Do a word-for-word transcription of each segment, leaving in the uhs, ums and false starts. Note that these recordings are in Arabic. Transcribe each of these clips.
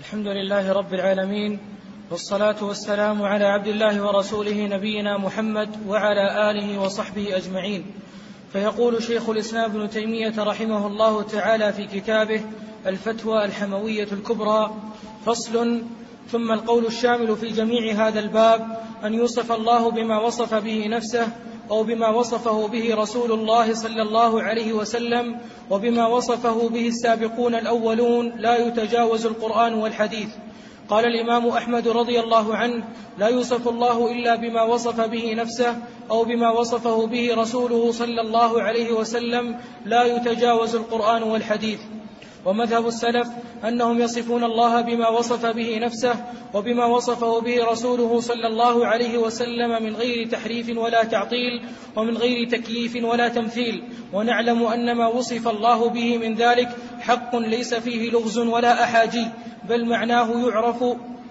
الحمد لله رب العالمين، والصلاة والسلام على عبد الله ورسوله نبينا محمد وعلى آله وصحبه أجمعين. فيقول شيخ الإسلام ابن تيمية رحمه الله تعالى في كتابه الفتوى الحموية الكبرى: فصل. ثم القول الشامل في جميع هذا الباب أن يوصف الله بما وصف به نفسه أو بما وصفه به رسول الله صلى الله عليه وسلم وبما وصفه به السابقون الأولون، لا يتجاوز القرآن والحديث. قال الإمام أحمد رضي الله عنه: لا يوصف الله إلا بما وصف به نفسه أو بما وصفه به رسوله صلى الله عليه وسلم، لا يتجاوز القرآن والحديث. ومذهب السلف أنهم يصفون الله بما وصف به نفسه وبما وصفه به رسوله صلى الله عليه وسلم من غير تحريف ولا تعطيل ومن غير تكييف ولا تمثيل، ونعلم أن ما وصف الله به من ذلك حق ليس فيه لغز ولا أحاجي، بل معناه يعرف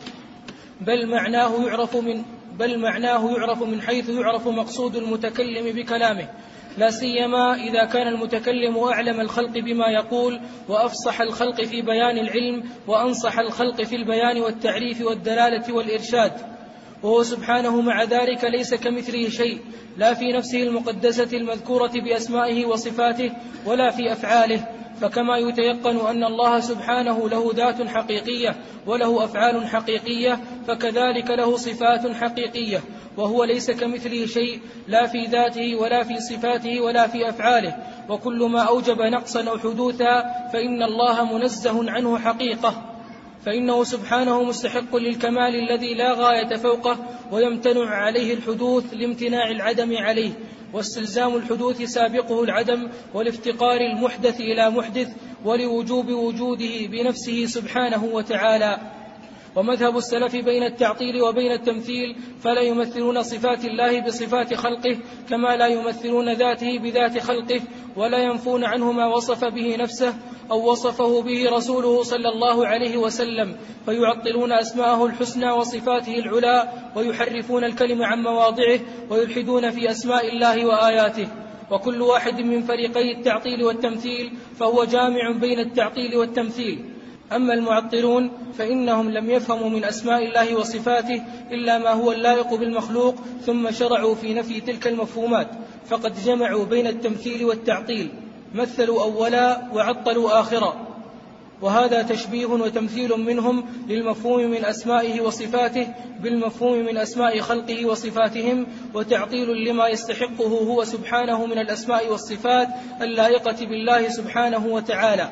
بل معناه يعرف من بل معناه يعرف من حيث يعرف مقصود المتكلم بكلامه، لا سيما إذا كان المتكلم أعلم الخلق بما يقول وأفصح الخلق في بيان العلم وأنصح الخلق في البيان والتعريف والدلالة والإرشاد. وهو سبحانه مع ذلك ليس كمثله شيء، لا في نفسه المقدسة المذكورة بأسمائه وصفاته ولا في أفعاله. فكما يتيقن أن الله سبحانه له ذات حقيقية وله أفعال حقيقية، فكذلك له صفات حقيقية، وهو ليس كمثله شيء، لا في ذاته ولا في صفاته ولا في أفعاله. وكل ما أوجب نقصا أو حدوثا فإن الله منزه عنه حقيقة، فإنه سبحانه مستحق للكمال الذي لا غاية فوقه، ويمتنع عليه الحدوث لامتناع العدم عليه، واستلزام الحدوث سابقه العدم، والافتقار المحدث إلى محدث، ولوجوب وجوده بنفسه سبحانه وتعالى. ومذهب السلف بين التعطيل وبين التمثيل، فلا يمثلون صفات الله بصفات خلقه كما لا يمثلون ذاته بذات خلقه، ولا ينفون عنه ما وصف به نفسه أو وصفه به رسوله صلى الله عليه وسلم، فيعطلون أسماءه الحسنى وصفاته العلى، ويحرفون الكلم عن مواضعه، ويلحدون في أسماء الله وآياته. وكل واحد من فريقي التعطيل والتمثيل فهو جامع بين التعطيل والتمثيل. أما المعطلون فإنهم لم يفهموا من أسماء الله وصفاته إلا ما هو اللائق بالمخلوق، ثم شرعوا في نفي تلك المفهومات، فقد جمعوا بين التمثيل والتعطيل، مثلوا أولا وعطلوا آخرا، وهذا تشبيه وتمثيل منهم للمفهوم من أسمائه وصفاته بالمفهوم من أسماء خلقه وصفاتهم، وتعطيل لما يستحقه هو سبحانه من الأسماء والصفات اللائقة بالله سبحانه وتعالى.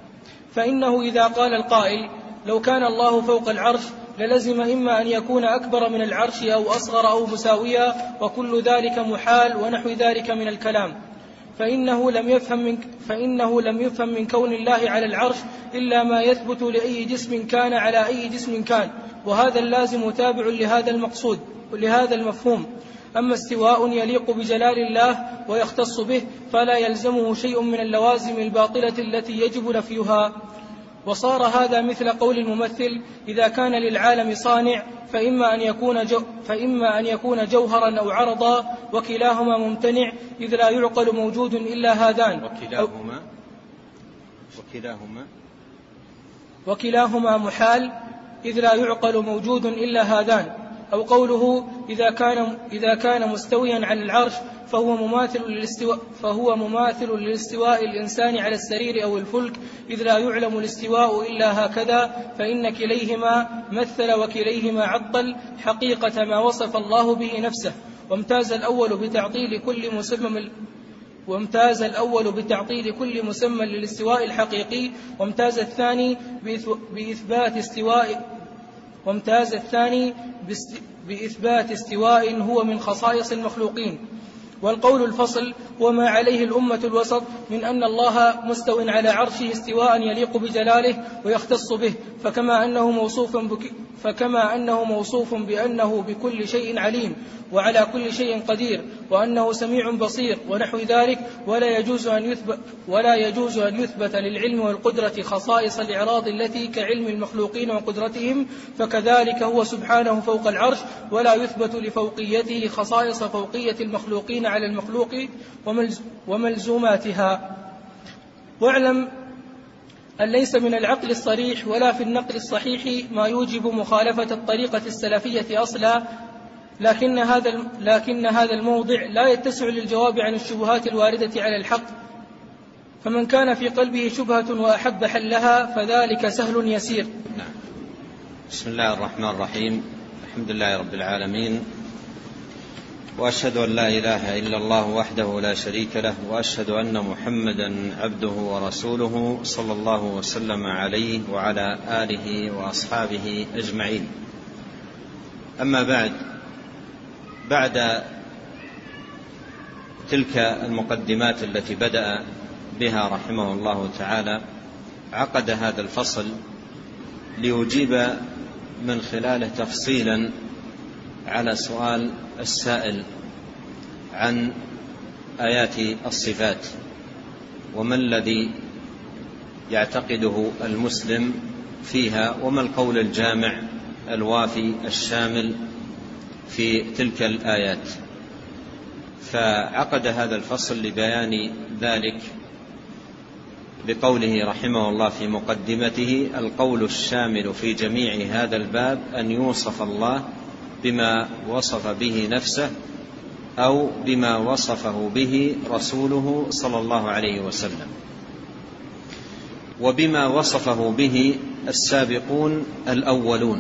فإنه إذا قال القائل: لو كان الله فوق العرش للزم إما أن يكون أكبر من العرش أو أصغر أو مساويا، وكل ذلك محال ونحو ذلك من الكلام، فإنه لم يفهم من, فإنه لم يفهم من كون الله على العرش إلا ما يثبت لأي جسم كان على أي جسم كان، وهذا اللازم تابع لهذا المقصود لهذا المفهوم. أما استواء يليق بجلال الله ويختص به فلا يلزمه شيء من اللوازم الباطلة التي يجب نفيها. وصار هذا مثل قول الممثل: إذا كان للعالم صانع فإما أن يكون, جو فإما أن يكون جوهرا أو عرضا، وكلاهما ممتنع إذ لا يعقل موجود إلا هذان، وكلاهما وكلاهما وكلاهما محال إذ لا يعقل موجود إلا هذان. أو قوله: إذا كان, إذا كان مستويا على العرش فهو مماثل للاستواء, فهو مماثل للاستواء الإنسان على السرير أو الفلك، إذ لا يعلم الاستواء إلا هكذا، فإن كليهما مثل وكليهما عطل حقيقة ما وصف الله به نفسه. وامتاز الأول بتعطيل كل مسمى وامتاز الأول بتعطيل كل مسمى للاستواء الحقيقي، وامتاز الثاني بإثبات استواء وامتاز الثاني بإثبات استواء هو من خصائص المخلوقين. والقول الفصل وما عليه الأمة الوسط من أن الله مستو على عرشه استواء يليق بجلاله ويختص به، فكما أنه موصوف بك فكما أنه موصوف بأنه بكل شيء عليم وعلى كل شيء قدير وأنه سميع بصير ونحو ذلك، ولا يجوز أن يثبت ولا يجوز أن يثبت للعلم والقدرة خصائص الإعراض التي كعلم المخلوقين وقدرتهم، فكذلك هو سبحانه فوق العرش، ولا يثبت لفوقيته خصائص فوقية المخلوقين على المخلوق وملزوماتها. واعلم أن ليس من العقل الصريح ولا في النقل الصحيح ما يوجب مخالفة الطريقة السلفية أصلا، لكن هذا لكن هذا الموضع لا يتسع للجواب عن الشبهات الواردة على الحق، فمن كان في قلبه شبهة وأحب حلها فذلك سهل يسير. نعم. بسم الله الرحمن الرحيم. الحمد لله رب العالمين، وأشهد أن لا إله إلا الله وحده لا شريك له، وأشهد أن محمدا عبده ورسوله صلى الله وسلم عليه وعلى آله وأصحابه أجمعين. أما بعد، بعد تلك المقدمات التي بدأ بها رحمه الله تعالى، عقد هذا الفصل ليجيب من خلاله تفصيلا على سؤال السائل عن آيات الصفات، وما الذي يعتقده المسلم فيها، وما القول الجامع الوافي الشامل في تلك الآيات. فعقد هذا الفصل لبيان ذلك بقوله رحمه الله في مقدمته: القول الشامل في جميع هذا الباب أن يوصف الله بما وصف به نفسه أو بما وصفه به رسوله صلى الله عليه وسلم، وبما وصفه به السابقون الأولون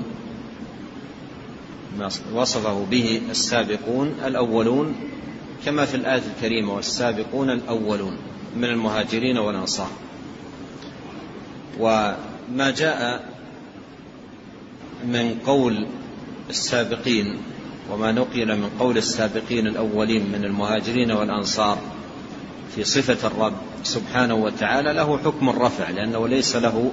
وصفه به السابقون الأولون كما في الآية الكريمة: والسابقون الأولون من المهاجرين والأنصار. وما جاء من قول السابقين وما نقل من قول السابقين الأولين من المهاجرين والأنصار في صفة الرب سبحانه وتعالى له حكم الرفع، لأنه ليس له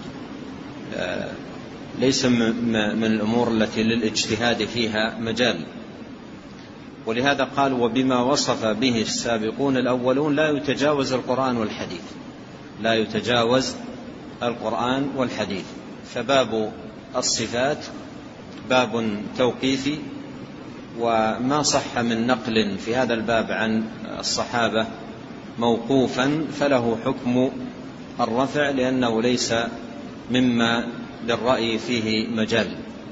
ليس من الأمور التي للاجتهاد فيها مجال. ولهذا قال: وبما وصف به السابقون الأولون لا يتجاوز القرآن والحديث لا يتجاوز القرآن والحديث. فباب الصفات باب توقيفي، وما صح من نقل في هذا الباب عن الصحابة موقوفا فله حكم الرفع، لأنه ليس مما للرأي فيه مجال.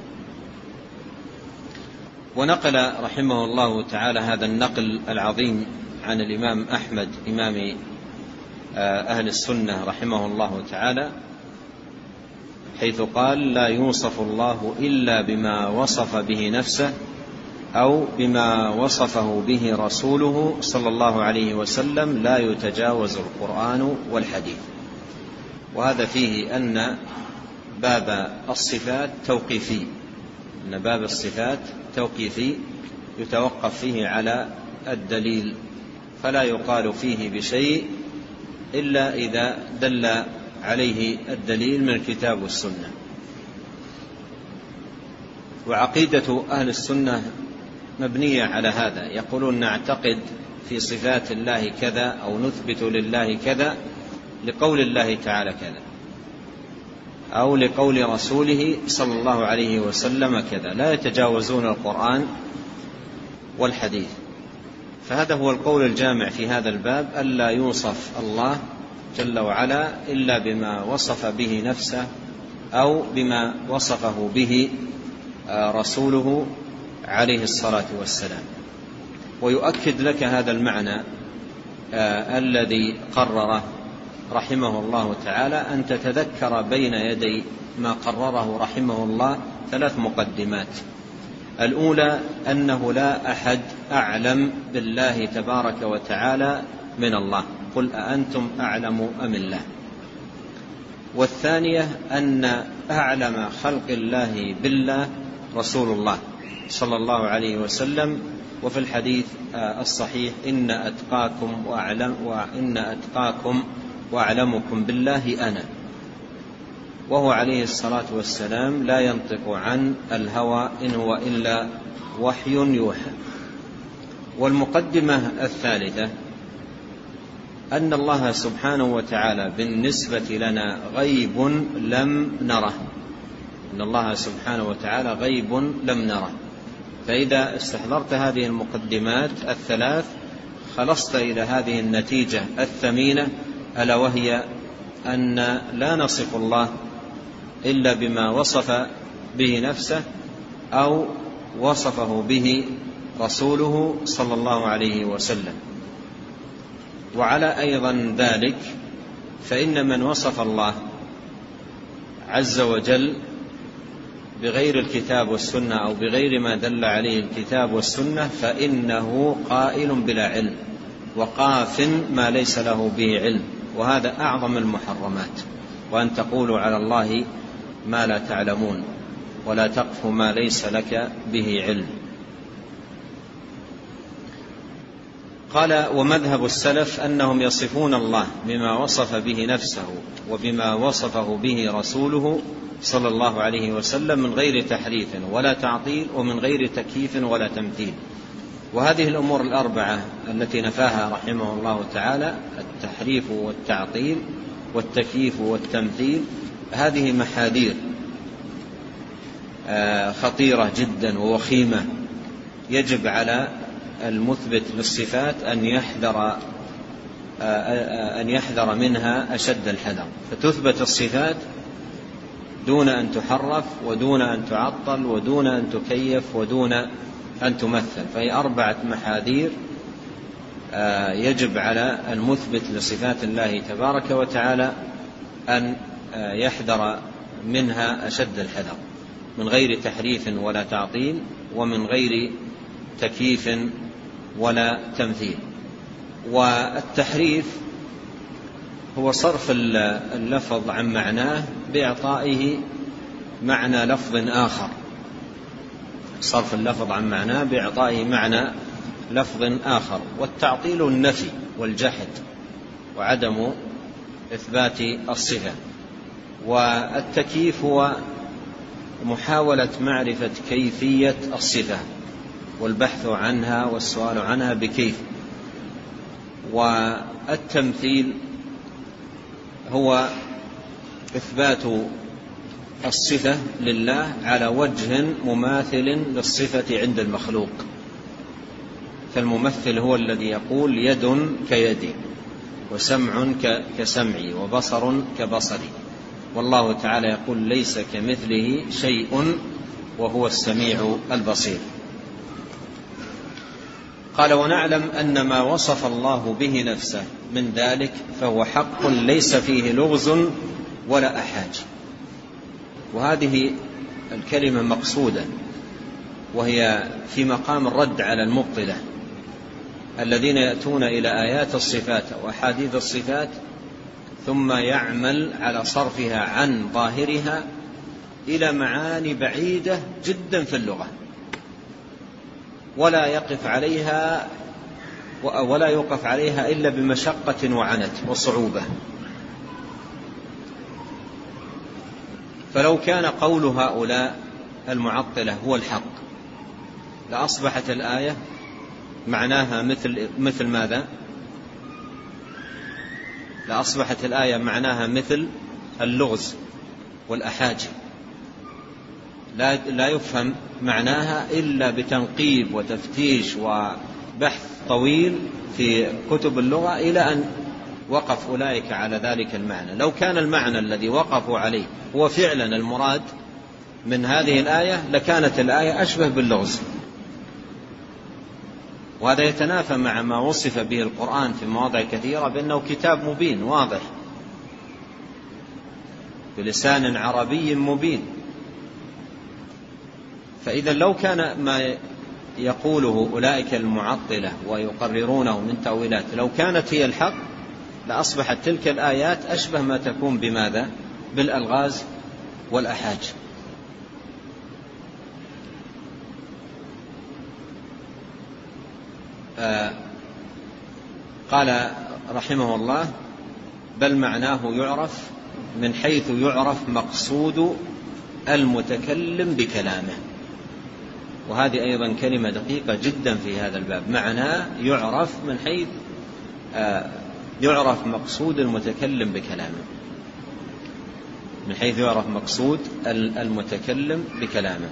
ونقل رحمه الله تعالى هذا النقل العظيم عن الإمام أحمد إمام أهل السنة رحمه الله تعالى، حيث قال: لا يوصف الله إلا بما وصف به نفسه أو بما وصفه به رسوله صلى الله عليه وسلم، لا يتجاوز القرآن والحديث. وهذا فيه أن باب الصفات توقيفي أن باب الصفات توقيفي يتوقف فيه على الدليل، فلا يقال فيه بشيء إلا إذا دل عليه الدليل من الكتاب والسنة. وعقيدة أهل السنة مبنية على هذا، يقولون: نعتقد في صفات الله كذا أو نثبت لله كذا لقول الله تعالى كذا، أو لقول رسوله صلى الله عليه وسلم كذا، لا يتجاوزون القرآن والحديث. فهذا هو القول الجامع في هذا الباب: ألا يوصف الله جل وعلا إلا بما وصف به نفسه أو بما وصفه به رسوله عليه الصلاة والسلام. ويؤكد لك هذا المعنى آه الذي قرره رحمه الله تعالى أن تتذكر بين يدي ما قرره رحمه الله ثلاث مقدمات. الأولى أنه لا أحد أعلم بالله تبارك وتعالى من الله، قل أأنتم أعلم أم الله. والثانية أن أعلم خلق الله بالله رسول الله صلى الله عليه وسلم، وفي الحديث الصحيح: إن أتقاكم وأعلم وإن أتقاكم وأعلمكم بالله أنا. وهو عليه الصلاة والسلام لا ينطق عن الهوى إن هو إلا وحي يوحى. والمقدمة الثالثة أن الله سبحانه وتعالى بالنسبة لنا غيب لم نره أن الله سبحانه وتعالى غيب لم نره. فإذا استحضرت هذه المقدمات الثلاث خلصت إلى هذه النتيجة الثمينة، ألا وهي أن لا نصف الله إلا بما وصف به نفسه أو وصفه به رسوله صلى الله عليه وسلم. وعلى أيضا ذلك فإن من وصف الله عز وجل بغير الكتاب والسنة أو بغير ما دل عليه الكتاب والسنة فإنه قائل بلا علم وقاف ما ليس له به علم، وهذا أعظم المحرمات، وأن تقولوا على الله ما لا تعلمون ولا تقف ما ليس لك به علم. قال: ومذهب السلف أنهم يصفون الله بما وصف به نفسه وبما وصفه به رسوله صلى الله عليه وسلم من غير تحريف ولا تعطيل ومن غير تكييف ولا تمثيل. وهذه الأمور الأربعة التي نفاها رحمه الله تعالى، التحريف والتعطيل والتكييف والتمثيل، هذه محاذير خطيرة جدا ووخيمة، يجب على المثبت للصفات أن يحذر أن يحذر منها أشد الحذر، فتثبت الصفات دون أن تحرف ودون أن تعطل ودون أن تكيف ودون أن تمثل. فهي أربعة محاذير يجب على المثبت لصفات الله تبارك وتعالى أن يحذر منها أشد الحذر، من غير تحريف ولا تعطيل ومن غير تكييف ولا تمثيل. والتحريف هو صرف اللفظ عن معناه بإعطائه معنى لفظ آخر، صرف اللفظ عن معناه بإعطائه معنى لفظ آخر. والتعطيل النفي والجحد وعدم إثبات الصفة. والتكييف هو محاولة معرفة كيفية الصفة والبحث عنها والسؤال عنها بكيف. والتمثيل هو إثبات الصفة لله على وجه مماثل للصفة عند المخلوق، فالممثل هو الذي يقول يد كيدي وسمع كسمعي وبصر كبصري، والله تعالى يقول ليس كمثله شيء وهو السميع البصير. قال: ونعلم أن ما وصف الله به نفسه من ذلك فهو حق ليس فيه لغز ولا أحاج. وهذه الكلمة مقصودة، وهي في مقام الرد على المبطلة الذين يأتون إلى آيات الصفات وأحاديث الصفات ثم يعمل على صرفها عن ظاهرها إلى معاني بعيدة جدا في اللغة، ولا يقف عليها ولا يوقف عليها إلا بمشقة وعنت وصعوبة. فلو كان قول هؤلاء المعطلة هو الحق لأصبحت الآية معناها مثل مثل ماذا؟ لأصبحت الآية معناها مثل اللغز والأحاجي، لا لا يفهم معناها إلا بتنقيب وتفتيش وبحث طويل في كتب اللغة إلى أن وقف أولئك على ذلك المعنى. لو كان المعنى الذي وقفوا عليه هو فعلا المراد من هذه الآية لكانت الآية أشبه باللغز. وهذا يتنافى مع ما وصف به القرآن في مواضع كثيرة بأنه كتاب مبين واضح بلسان عربي مبين. فإذا لو كان ما يقوله أولئك المعطلة ويقررونه من تأويلات لو كانت هي الحق لأصبحت تلك الآيات أشبه ما تكون بماذا؟ بالألغاز والأحاج. آه قال رحمه الله: بل معناه يعرف من حيث يعرف مقصود المتكلم بكلامه. وهذه أيضا كلمة دقيقة جدا في هذا الباب، معناه يعرف من حيث آه يعرف مقصود المتكلم بكلامه، من حيث يعرف مقصود المتكلم بكلامه.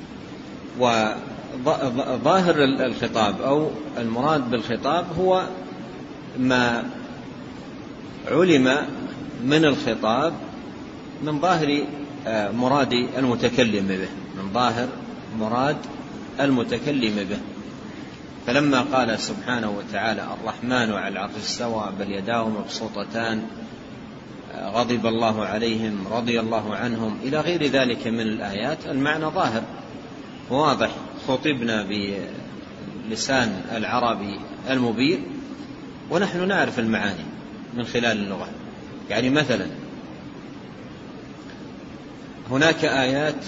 وظاهر الخطاب أو المراد بالخطاب هو ما علم من الخطاب من ظاهر مراد المتكلم به، من ظاهر مراد المتكلم به. فلما قال سبحانه وتعالى الرحمن على العرش استوى بل يداه مبسوطتان غضب الله عليهم رضي الله عنهم إلى غير ذلك من الآيات، المعنى ظاهر واضح، خطبنا بلسان العربي المبين ونحن نعرف المعاني من خلال اللغة. يعني مثلا هناك آيات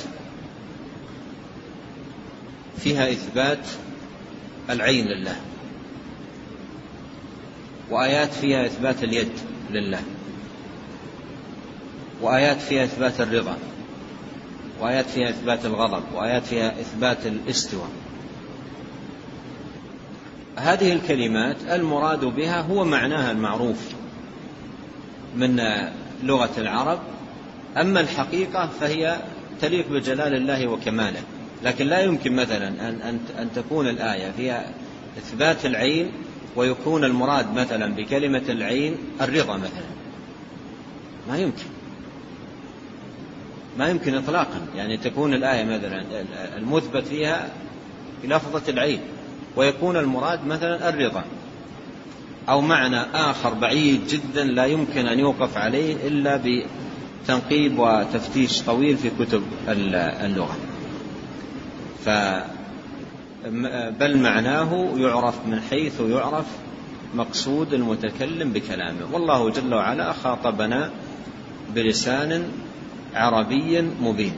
فيها إثبات العين لله، وآيات فيها إثبات اليد لله، وآيات فيها إثبات الرضا، وآيات فيها إثبات الغضب، وآيات فيها إثبات الاستواء. هذه الكلمات المراد بها هو معناها المعروف من لغة العرب، أما الحقيقة فهي تليق بجلال الله وكماله. لكن لا يمكن مثلا أن, أن تكون الآية فيها إثبات العين ويكون المراد مثلا بكلمة العين الرضا مثلا، ما يمكن، ما يمكن إطلاقا. يعني تكون الآية مثلا المثبت فيها لفظة العين ويكون المراد مثلا الرضا، أو معنى آخر بعيد جدا لا يمكن أن يوقف عليه إلا بتنقيب وتفتيش طويل في كتب اللغة. بل معناه يعرف من حيث يعرف مقصود المتكلم بكلامه. والله جل وعلا خاطبنا بلسان عربي مبين.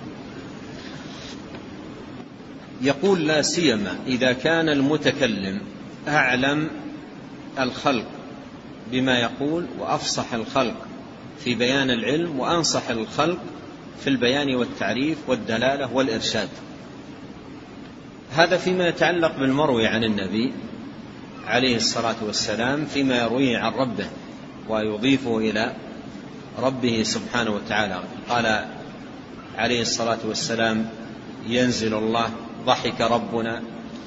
يقول لا سيما إذا كان المتكلم أعلم الخلق بما يقول وأفصح الخلق في بيان العلم وأنصح الخلق في البيان والتعريف والدلالة والإرشاد. هذا فيما يتعلق بالمروي عن النبي عليه الصلاة والسلام، فيما يرويه عن ربه ويضيفه إلى ربه سبحانه وتعالى. قال عليه الصلاة والسلام ينزل الله، ضحك ربنا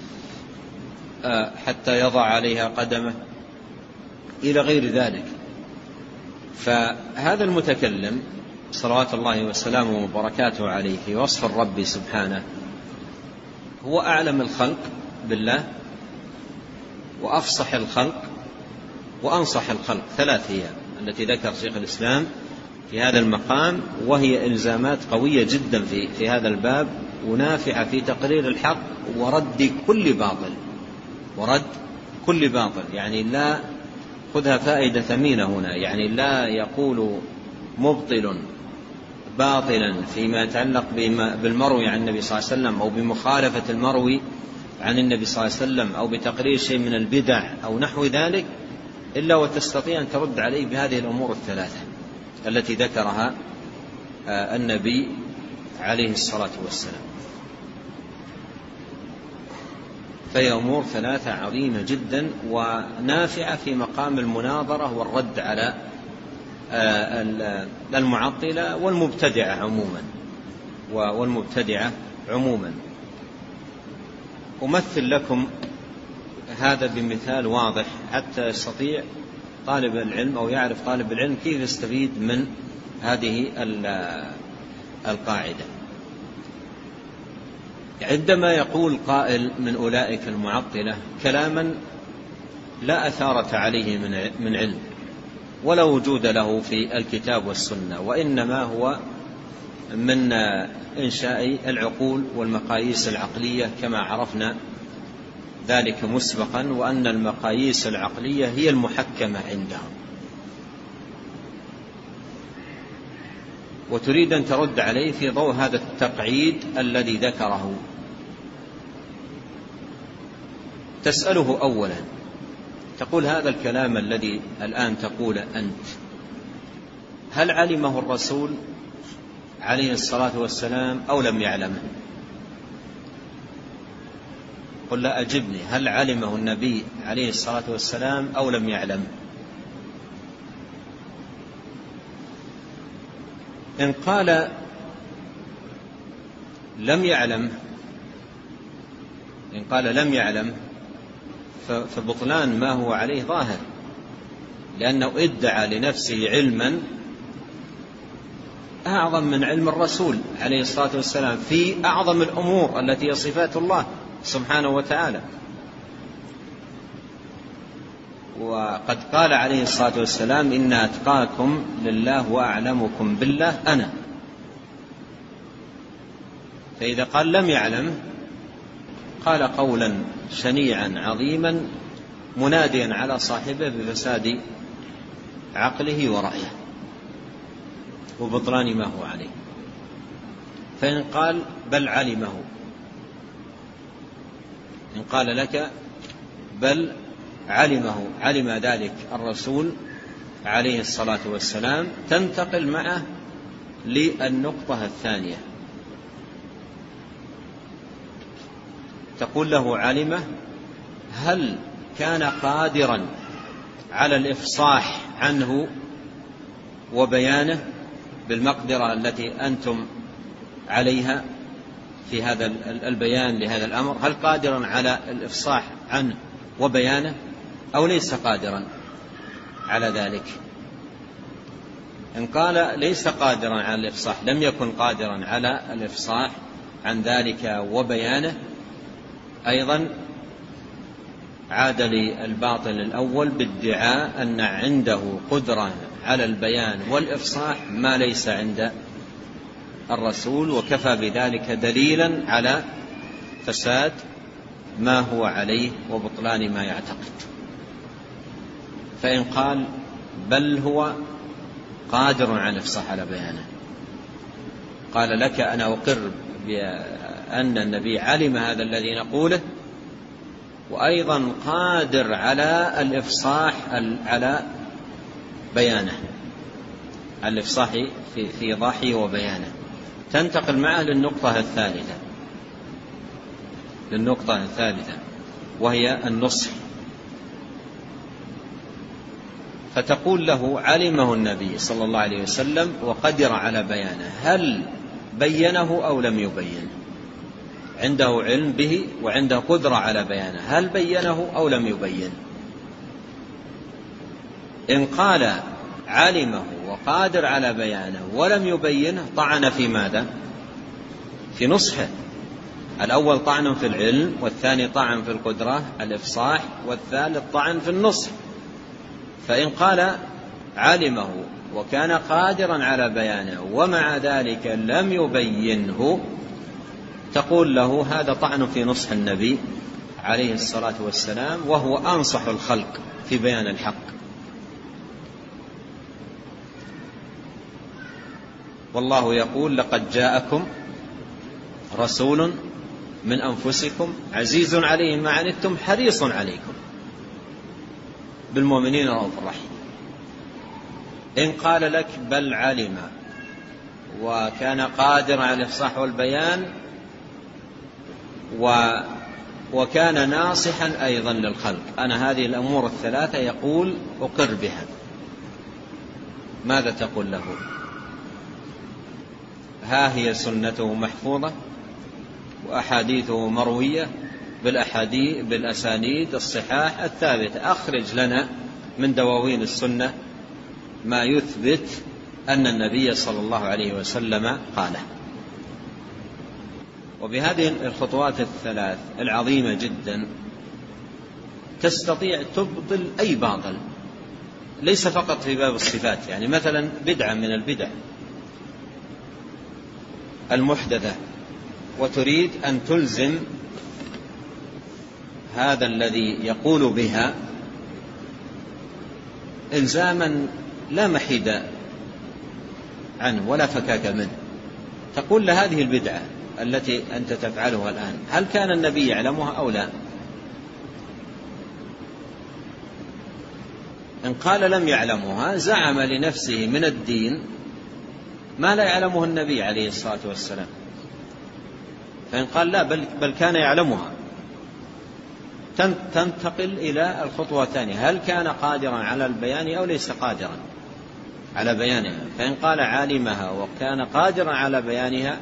حتى يضع عليها قدمه، إلى غير ذلك. فهذا المتكلم صلوات الله وسلامه وبركاته عليه في وصف الرب سبحانه هو أعلم الخلق بالله وأفصح الخلق وأنصح الخلق. ثلاث هي التي ذكر شيخ الإسلام في هذا المقام، وهي إلزامات قوية جدا في, في هذا الباب ونافعة في تقرير الحق ورد كل باطل، ورد كل باطل. يعني لا خذها فائدة ثمينة هنا، يعني لا يقول مبطل باطلا فيما يتعلق بالمروي عن النبي صلى الله عليه وسلم أو بمخالفة المروي عن النبي صلى الله عليه وسلم أو بتقرير شيء من البدع أو نحو ذلك، إلا وتستطيع أن ترد عليه بهذه الأمور الثلاثة التي ذكرها النبي عليه الصلاة والسلام. فهي أمور ثلاثة عظيمة جدا ونافعة في مقام المناظرة والرد على المعطلة والمبتدعة عموما والمبتدعة عموما. أمثل لكم هذا بمثال واضح حتى يستطيع طالب العلم أو يعرف طالب العلم كيف يستفيد من هذه القاعدة. عندما يقول قائل من أولئك المعطلة كلاما لا أثارة عليه من علم ولا وجود له في الكتاب والسنة، وإنما هو من إنشاء العقول والمقاييس العقلية كما عرفنا ذلك مسبقا، وأن المقاييس العقلية هي المحكمة عندهم، وتريد أن ترد عليه في ضوء هذا التقعيد الذي ذكره. تسأله أولا، تقول هذا الكلام الذي الآن تقول أنت هل علمه الرسول عليه الصلاة والسلام أو لم يعلمه؟ قل لا، أجبني، هل علمه النبي عليه الصلاة والسلام أو لم يعلم؟ إن قال لم يعلم إن قال لم يعلم فبطلان ما هو عليه ظاهر، لأنه ادعى لنفسه علما أعظم من علم الرسول عليه الصلاة والسلام في أعظم الأمور التي هي صفات الله سبحانه وتعالى. وقد قال عليه الصلاة والسلام: إن أتقاكم لله وأعلمكم بالله أنا. فإذا قال لم يعلم قال قولا شنيعا عظيما مناديا على صاحبه بفساد عقله ورأيه وبطلان ما هو عليه. فإن قال بل علمه، إن قال لك بل علمه، علم ذلك الرسول عليه الصلاة والسلام، تنتقل معه للنقطة الثانية، تقول له علمه هل كان قادرا على الإفصاح عنه وبيانه بالمقدرة التي أنتم عليها في هذا البيان لهذا الأمر؟ هل قادرا على الإفصاح عنه وبيانه أو ليس قادرا على ذلك؟ إن قال ليس قادرا على الإفصاح، لم يكن قادرا على الإفصاح عن ذلك وبيانه، أيضا عاد للباطل الأول بادعاء أن عنده قدرة على البيان والإفصاح ما ليس عند الرسول، وكفى بذلك دليلا على فساد ما هو عليه وبطلان ما يعتقد. فإن قال بل هو قادر على الإفصاح على بيانه، قال لك أنا أقر بأن النبي علم هذا الذي نقوله، وأيضا قادر على الإفصاح على بيانه، الإفصاح في في إيضاحه وبيانه، تنتقل معه للنقطة الثالثة للنقطة الثالثة وهي النصح. فتقول له علمه النبي صلى الله عليه وسلم وقدر على بيانه، هل بينه أو لم يبين؟ عنده علم به وعنده قدرة على بيانه، هل بينه أو لم يبين؟ إن قال علمه وقادر على بيانه ولم يبينه طعن في ماذا؟ في نصحه. الأول طعن في العلم، والثاني طعن في القدرة الإفصاح، والثالث طعن في النصح. فإن قال علمه وكان قادرا على بيانه ومع ذلك لم يبينه، تقول له هذا طعن في نصح النبي عليه الصلاة والسلام، وهو أنصح الخلق في بيان الحق. والله يقول لقد جاءكم رسول من أنفسكم عزيز عليه ما عنتم حريص عليكم بالمؤمنين رؤوف رحيم. إن قال لك بل علم وكان قادرا على الإفصاح والبيان و وكان ناصحا أيضا للخلق، أنا هذه الأمور الثلاثة يقول أقر بها، ماذا تقول له؟ ها هي سنته محفوظة وأحاديثه مروية بالأحاديث بالأسانيد الصحاح الثابتة، أخرج لنا من دواوين السنة ما يثبت أن النبي صلى الله عليه وسلم قاله. وبهذه الخطوات الثلاث العظيمة جدا تستطيع تبطل أي باطل، ليس فقط في باب الصفات، يعني مثلا بدعة من البدع المحدثة وتريد أن تلزم هذا الذي يقول بها إلزاما لا محيد عنه ولا فكاك منه، تقول لهذه البدعة التي أنت تفعلها الآن هل كان النبي يعلمها أو لا؟ إن قال لم يعلمها زعم لنفسه من الدين ما لا يعلمه النبي عليه الصلاة والسلام. فإن قال لا بل, بل كان يعلمها، تنتقل إلى الخطوة الثانية، هل كان قادرا على البيان أو ليس قادرا على بيانها؟ فإن قال علمها وكان قادرا على بيانها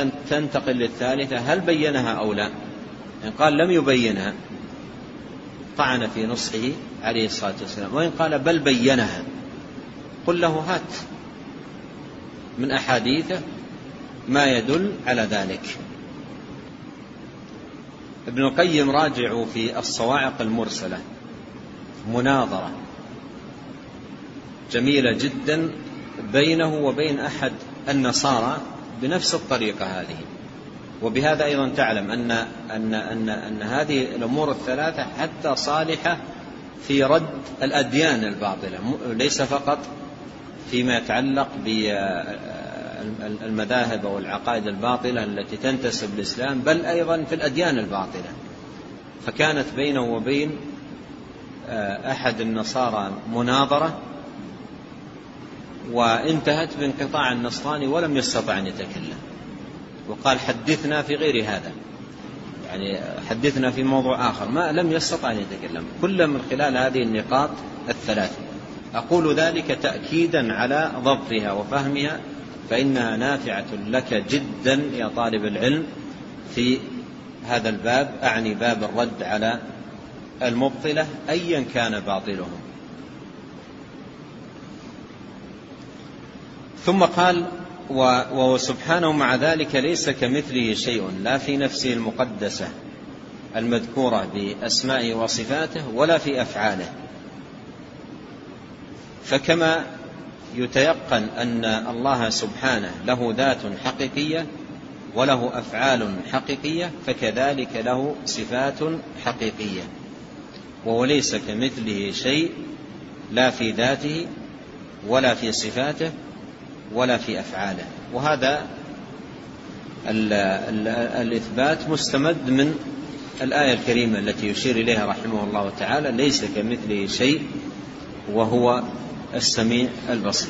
تنتقل للثالثة، هل بينها أو لا؟ إن قال لم يبينها طعن في نصحه عليه الصلاة والسلام. وإن قال بل بينها قل له هات من أحاديثه ما يدل على ذلك. ابن القيم راجعوا في الصواعق المرسلة مناظرة جميلة جدا بينه وبين أحد النصارى بنفس الطريقة هذه. وبهذا أيضا تعلم أن, أن, أن, أن هذه الأمور الثلاثة حتى صالحة في رد الأديان الباطلة، ليس فقط فيما يتعلق بالمذاهب أو العقائد الباطلة التي تنتسب للإسلام، بل أيضا في الأديان الباطلة. فكانت بينه وبين أحد النصارى مناظرة وانتهت بانقطاع النصراني ولم يستطع أن يتكلم، وقال حدثنا في غير هذا، يعني حدثنا في موضوع آخر، ما لم يستطع أن يتكلم، كل من خلال هذه النقاط الثلاث. أقول ذلك تأكيدا على ضبطها وفهمها، فإنها نافعة لك جدا يا طالب العلم في هذا الباب، أعني باب الرد على المبطلة أيا كان باطلهم. ثم قال وهو سبحانه مع ذلك ليس كمثله شيء لا في نفسه المقدسة المذكورة بأسمائه وصفاته ولا في أفعاله. فكما يتيقن أن الله سبحانه له ذات حقيقية وله أفعال حقيقية، فكذلك له صفات حقيقية، وهو ليس كمثله شيء لا في ذاته ولا في صفاته ولا في أفعاله. وهذا ال ال الإثبات مستمد من الآية الكريمة التي يشير إليها رحمه الله تعالى: ليس كمثله شيء وهو السميع البصير.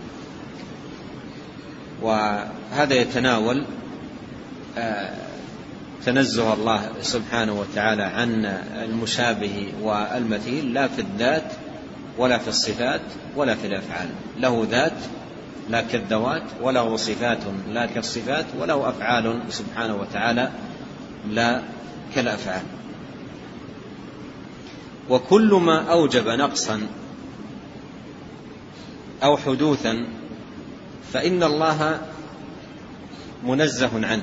وهذا يتناول تنزه الله سبحانه وتعالى عن المشابه والمثيل، لا في الذات ولا في الصفات ولا في الأفعال. له ذات لا كالذوات، وله صفات لا كالصفات، وله أفعال سبحانه وتعالى لا كالأفعال. وكل ما أوجب نقصا أو حدوثا فإن الله منزه عنه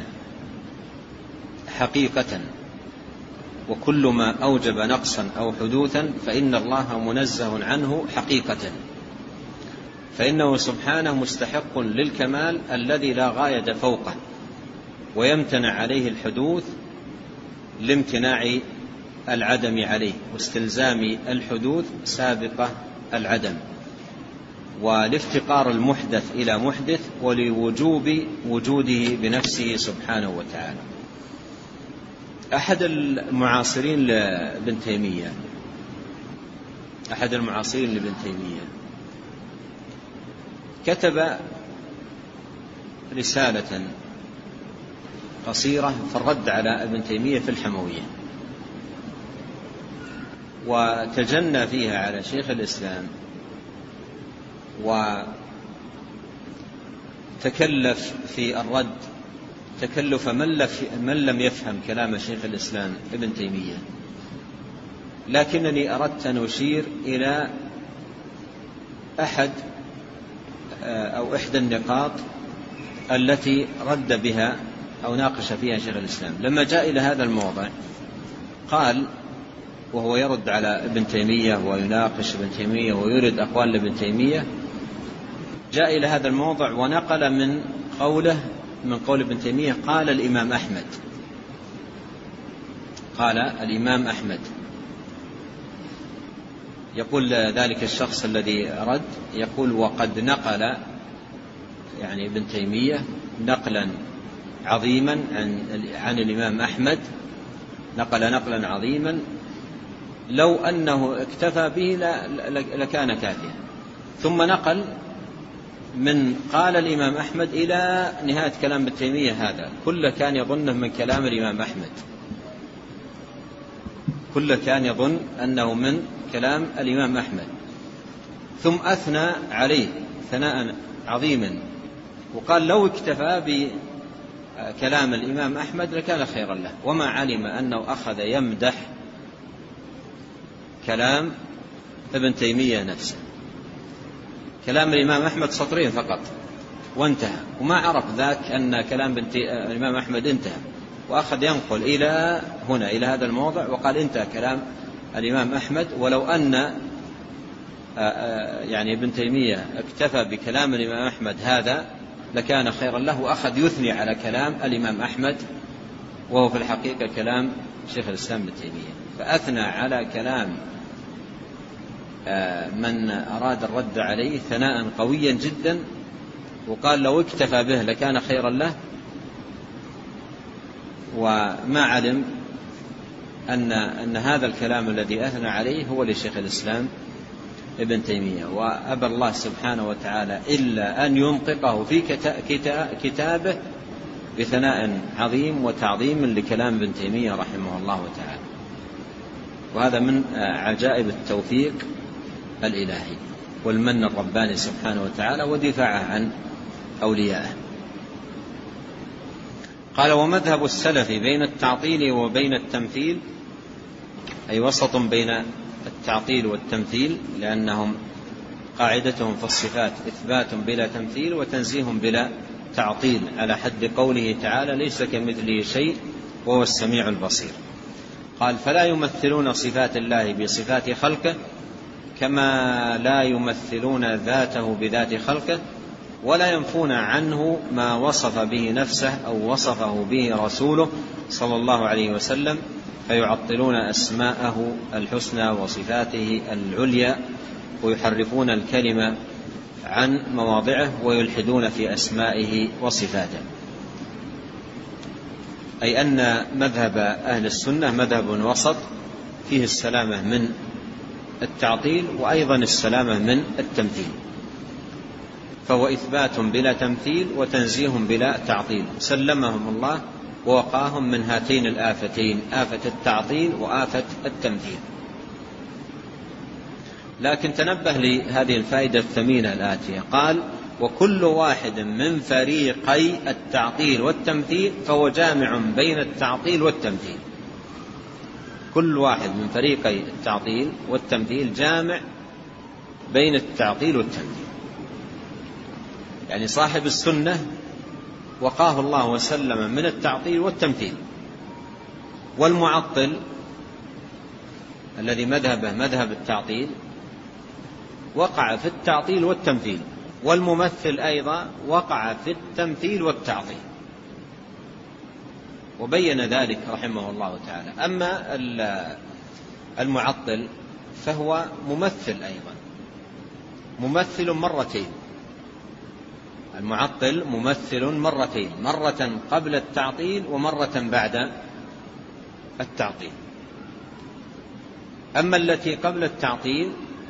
حقيقة. وكل ما أوجب نقصا أو حدوثا فإن الله منزه عنه حقيقة، فإنه سبحانه مستحق للكمال الذي لا غاية فوقه، ويمتنع عليه الحدوث لامتناع العدم عليه، واستلزام الحدوث سابقة العدم، ولافتقار المحدث إلى محدث، ولوجوب وجوده بنفسه سبحانه وتعالى. أحد المعاصرين لابن تيمية أحد المعاصرين لابن تيمية كتب رسالة قصيرة في الرد على ابن تيمية في الحموية، وتجنى فيها على شيخ الإسلام، وتكلف في الرد تكلف من لم يفهم كلام شيخ الإسلام ابن تيمية. لكنني أردت أن أشير إلى أحد أو إحدى النقاط التي رد بها أو ناقش فيها شيخ الإسلام. لما جاء إلى هذا الموضع قال، وهو يرد على ابن تيمية ويناقش ابن تيمية ويرد أقوال ابن تيمية، جاء إلى هذا الموضع ونقل من قوله من قول ابن تيمية: قال الإمام أحمد قال الإمام أحمد يقول ذلك الشخص الذي رد، يقول: وقد نقل يعني ابن تيمية نقلا عظيما عن, عن الإمام أحمد، نقل نقلا عظيما لو أنه اكتفى به لكان كافيا. ثم نقل من قال الإمام أحمد إلى نهاية كلام ابن تيمية، هذا كل كان يظنه من كلام الإمام أحمد، كل كان يظن أنه من كلام الإمام أحمد. ثم أثنى عليه ثناء عظيما، وقال لو اكتفى بكلام الإمام أحمد لكان خيرا له، وما علم أنه أخذ يمدح كلام ابن تيمية نفسه. كلام الإمام أحمد سطرين فقط وانتهى، وما عرف ذاك أن كلام الإمام أحمد انتهى، وأخذ ينقل إلى هنا إلى هذا الموضع وقال انتهى كلام الإمام أحمد. ولو أن يعني ابن تيمية اكتفى بكلام الإمام أحمد هذا لكان خيرا له، وأخذ يثني على كلام الإمام أحمد وهو في الحقيقة كلام شيخ الإسلام ابن تيمية، فأثنى على كلام من أراد الرد عليه ثناء قويا جدا، وقال لو اكتفى به لكان خيرا له، وما علم أن, أن هذا الكلام الذي أثنى عليه هو لشيخ الإسلام ابن تيمية، وأبى الله سبحانه وتعالى إلا أن ينطقه في كتابه بثناء عظيم وتعظيم لكلام ابن تيمية رحمه الله تعالى. وهذا من عجائب التوفيق الإلهي والمن الرباني سبحانه وتعالى ودفاعه عن أوليائه. قال: ومذهب السلف بين التعطيل وبين التمثيل، أي وسط بين التعطيل والتمثيل، لأنهم قاعدتهم في الصفات إثبات بلا تمثيل وتنزيه بلا تعطيل، على حد قوله تعالى: ليس كمثله شيء وهو السميع البصير. قال: فلا يمثلون صفات الله بصفات خلقه كما لا يمثلون ذاته بذات خلقه، ولا ينفون عنه ما وصف به نفسه أو وصفه به رسوله صلى الله عليه وسلم، فيعطلون أسماءه الحسنى وصفاته العليا، ويحرفون الكلمة عن مواضعه، ويلحدون في أسمائه وصفاته. أي أن مذهب أهل السنة مذهب وسط فيه السلامة من التعطيل وأيضا السلامة من التمثيل، فهو إثبات بلا تمثيل وتنزيه بلا تعطيل، سلمهم الله ووقاهم من هاتين الآفتين، آفة التعطيل وآفة التمثيل. لكن تنبه لهذه الفائدة الثمينة الآتية، قال: وكل واحد من فريقي التعطيل والتمثيل فهو جامع بين التعطيل والتمثيل. كل واحد من فريقي التعطيل والتمثيل جامع بين التعطيل والتمثيل، يعني صاحب السنة وقاه الله وسلم من التعطيل والتمثيل، والمعطل الذي مذهبه مذهب التعطيل وقع في التعطيل والتمثيل، والممثل أيضا وقع في التمثيل والتعطيل، وبين ذلك رحمه الله تعالى. أما المعطل فهو ممثل أيضا، ممثل مرتين. المعطل ممثل مرتين، مرة قبل التعطيل ومرة بعد التعطيل. أما التي قبل التعطيل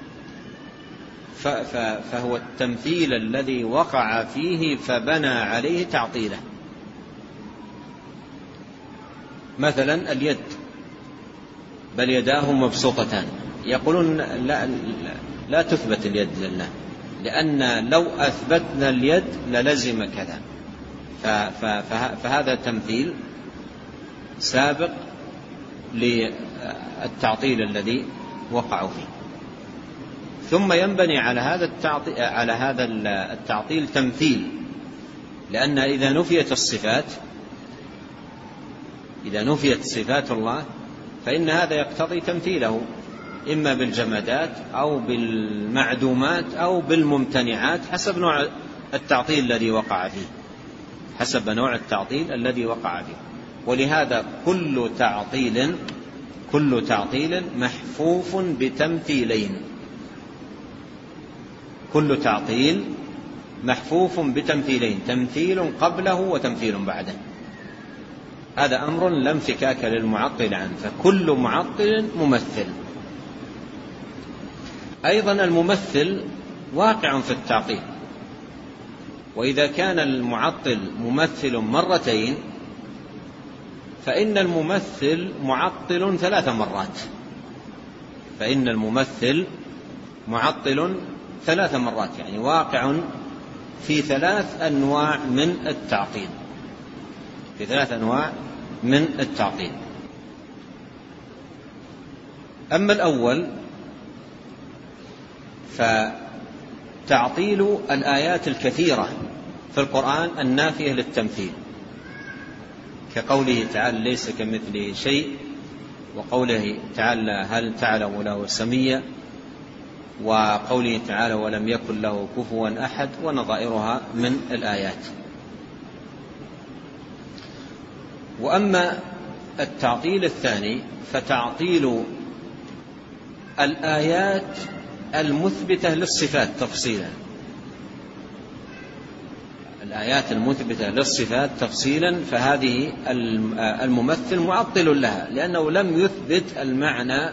فهو التمثيل الذي وقع فيه فبنى عليه تعطيله. مثلا اليد، بل يداه مبسوطتان، يقولون لا, لا, لا تثبت اليد لله، لأن لو أثبتنا اليد للزم كذا، فهذا تمثيل سابق للتعطيل الذي وقعوا فيه. ثم ينبني على هذا التعطيل, على هذا التعطيل تمثيل، لأن إذا نفيت الصفات إذا نفيت صفات الله فإن هذا يقتضي تمثيله، إما بالجمادات أو بالمعدومات أو بالممتنعات، حسب نوع التعطيل الذي وقع فيه حسب نوع التعطيل الذي وقع فيه. ولهذا كل تعطيل كل تعطيل محفوف بتمثيلين، كل تعطيل محفوف بتمثيلين، تمثيل قبله وتمثيل بعده. هذا أمر لا انفكاك للمعطل عنه، فكل معطل ممثل. أيضا الممثل واقع في التعطيل، وإذا كان المعطل ممثل مرتين فإن الممثل معطل ثلاث مرات فإن الممثل معطل ثلاث مرات يعني واقع في ثلاث أنواع من التعطيل في ثلاث أنواع من التعطيل. أما الأول فتعطيل الآيات الكثيرة في القرآن النافية للتمثيل، كقوله تعالى ليس كمثله شيء، وقوله تعالى هل تعلم له سميا، وقوله تعالى ولم يكن له كفوا أحد، ونظائرها من الآيات. وأما التعطيل الثاني فتعطيل الآيات المثبتة للصفات تفصيلا، الآيات المثبتة للصفات تفصيلا، فهذه الممثل معطل لها، لأنه لم يثبت المعنى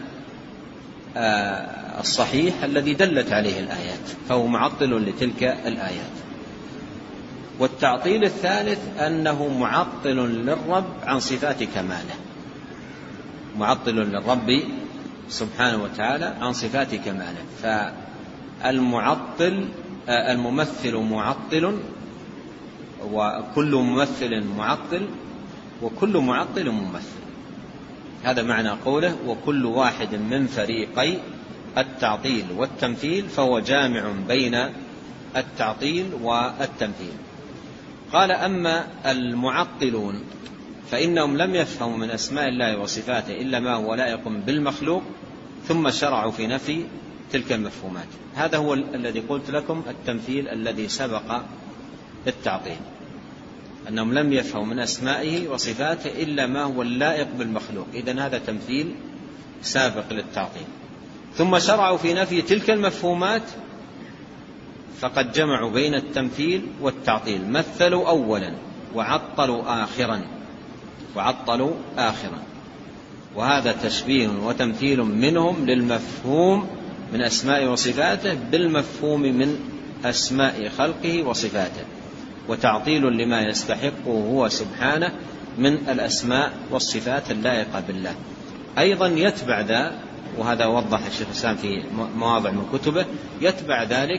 الصحيح الذي دلت عليه الآيات، فهو معطل لتلك الآيات. والتعطيل الثالث أنه معطل للرب عن صفات كماله، معطل للرب سبحانه وتعالى عن صفات كماله. فالمعطل الممثل معطل، وكل ممثل معطل، وكل معطل ممثل. هذا معنى قوله وكل واحد من فريقي التعطيل والتمثيل فهو جامع بين التعطيل والتمثيل. قال أما المعطلون فإنهم لم يفهموا من أسماء الله وصفاته إلا ما هو لائق بالمخلوق، ثم شرعوا في نفي تلك المفهومات. هذا هو الذي قلت لكم التمثيل الذي سبق التعطيل، أنهم لم يفهموا من أسمائه وصفاته إلا ما هو اللائق بالمخلوق، إذن هذا تمثيل سابق للتعطيل. ثم شرعوا في نفي تلك المفهومات، فقد جمعوا بين التمثيل والتعطيل، مثلوا أولا وعطلوا آخرا، وعطلوا آخرا، وهذا تشبيه وتمثيل منهم للمفهوم من أسماء وصفاته بالمفهوم من أسماء خلقه وصفاته، وتعطيل لما يستحقه هو سبحانه من الأسماء والصفات اللائقة بالله. أيضا يتبع ذا، وهذا وضح الشيخ الإسلام في مواضع من كتبه، يتبع ذلك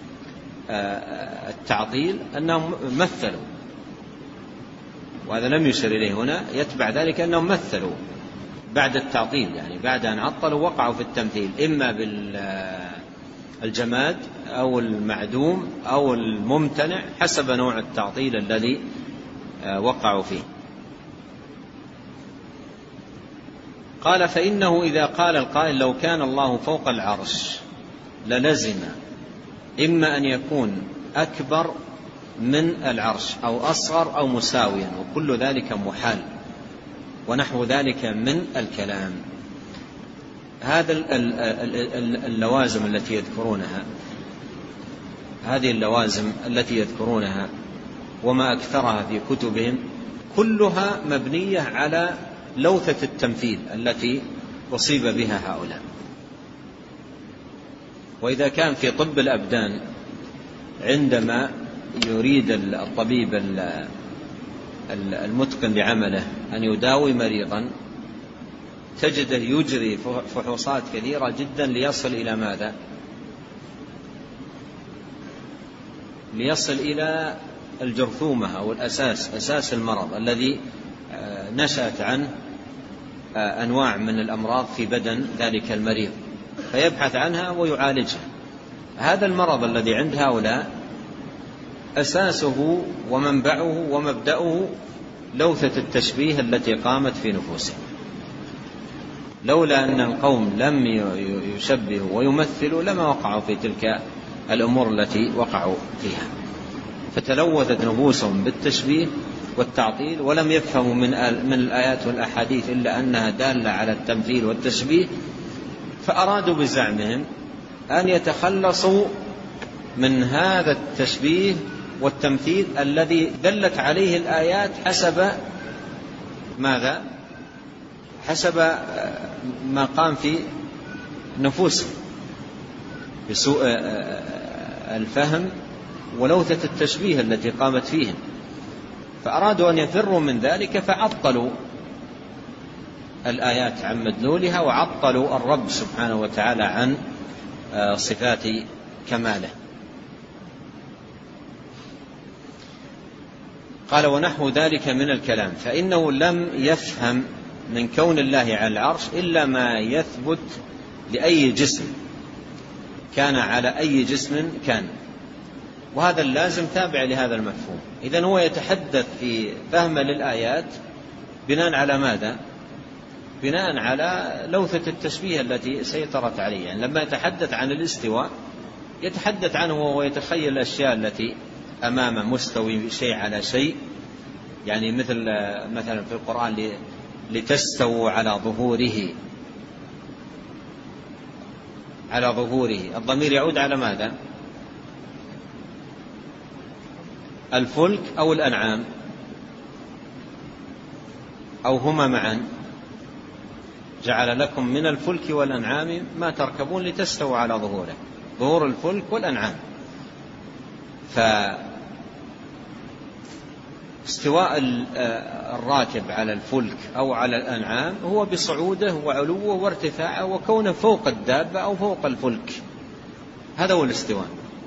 التعطيل أنهم مثلوا، وهذا لم يشر إليه هنا، يتبع ذلك أنهم مثلوا بعد التعطيل، يعني بعد أن عطلوا وقعوا في التمثيل، إما بالجماد أو المعدوم أو الممتنع حسب نوع التعطيل الذي وقعوا فيه. قال فإنه إذا قال القائل لو كان الله فوق العرش للزم إما أن يكون أكبر من العرش أو أصغر أو مساويا، وكل ذلك محال، ونحو ذلك من الكلام. هذا اللوازم التي يذكرونها، هذه اللوازم التي يذكرونها وما أكثرها في كتبهم كلها مبنية على لوثة التمثيل التي أصيب بها هؤلاء. وإذا كان في طب الأبدان عندما يريد الطبيب المتقن لعمله أن يداوي مريضا تجده يجري فحوصات كثيرة جدا ليصل إلى ماذا؟ ليصل إلى الجرثومة أو الأساس، أساس المرض الذي نشأت عنه أنواع من الأمراض في بدن ذلك المريض، فيبحث عنها ويعالجها. هذا المرض الذي عند هؤلاء أساسه ومنبعه ومبدأه لوثة التشبيه التي قامت في نفوسهم. لولا أن القوم لم يشبهوا ويمثلوا لما وقعوا في تلك الأمور التي وقعوا فيها، فتلوثت نفوسهم بالتشبيه والتعطيل، ولم يفهموا من من الآيات والأحاديث إلا أنها دالة على التمثيل والتشبيه، فأرادوا بزعمهم أن يتخلصوا من هذا التشبيه والتمثيل الذي دلت عليه الآيات حسب ماذا؟ حسب ما قام في نفوسهم بسوء الفهم ولوثة التشبيه التي قامت فيهم، فأرادوا أن يفروا من ذلك فعطلوا الآيات عن مدلولها، وعطلوا الرب سبحانه وتعالى عن صفات كماله. قال ونحو ذلك من الكلام، فإنه لم يفهم من كون الله على العرش إلا ما يثبت لأي جسم كان على أي جسم كان، وهذا اللازم تابع لهذا المفهوم. إذن هو يتحدث في فهم للآيات بناء على ماذا؟ بناء على لوثة التشبيه التي سيطرت عليه. يعني لما يتحدث عن الاستواء يتحدث عنه وهو يتخيل الأشياء التي أمامه مستوي شيء على شيء، يعني مثل مثلا في القرآن لتستووا على ظهوره، على ظهوره الضمير يعود على ماذا؟ الفلك أو الأنعام أو هما معا؟ جعل لكم من الفلك والأنعام ما تركبون لتستووا على ظهوره، ظهور الفلك والأنعام. فاستواء الراكب على الفلك أو على الأنعام هو بصعوده وعلوه وارتفاعه وكونه فوق الدابة أو فوق الفلك، هذا هو الاستواء.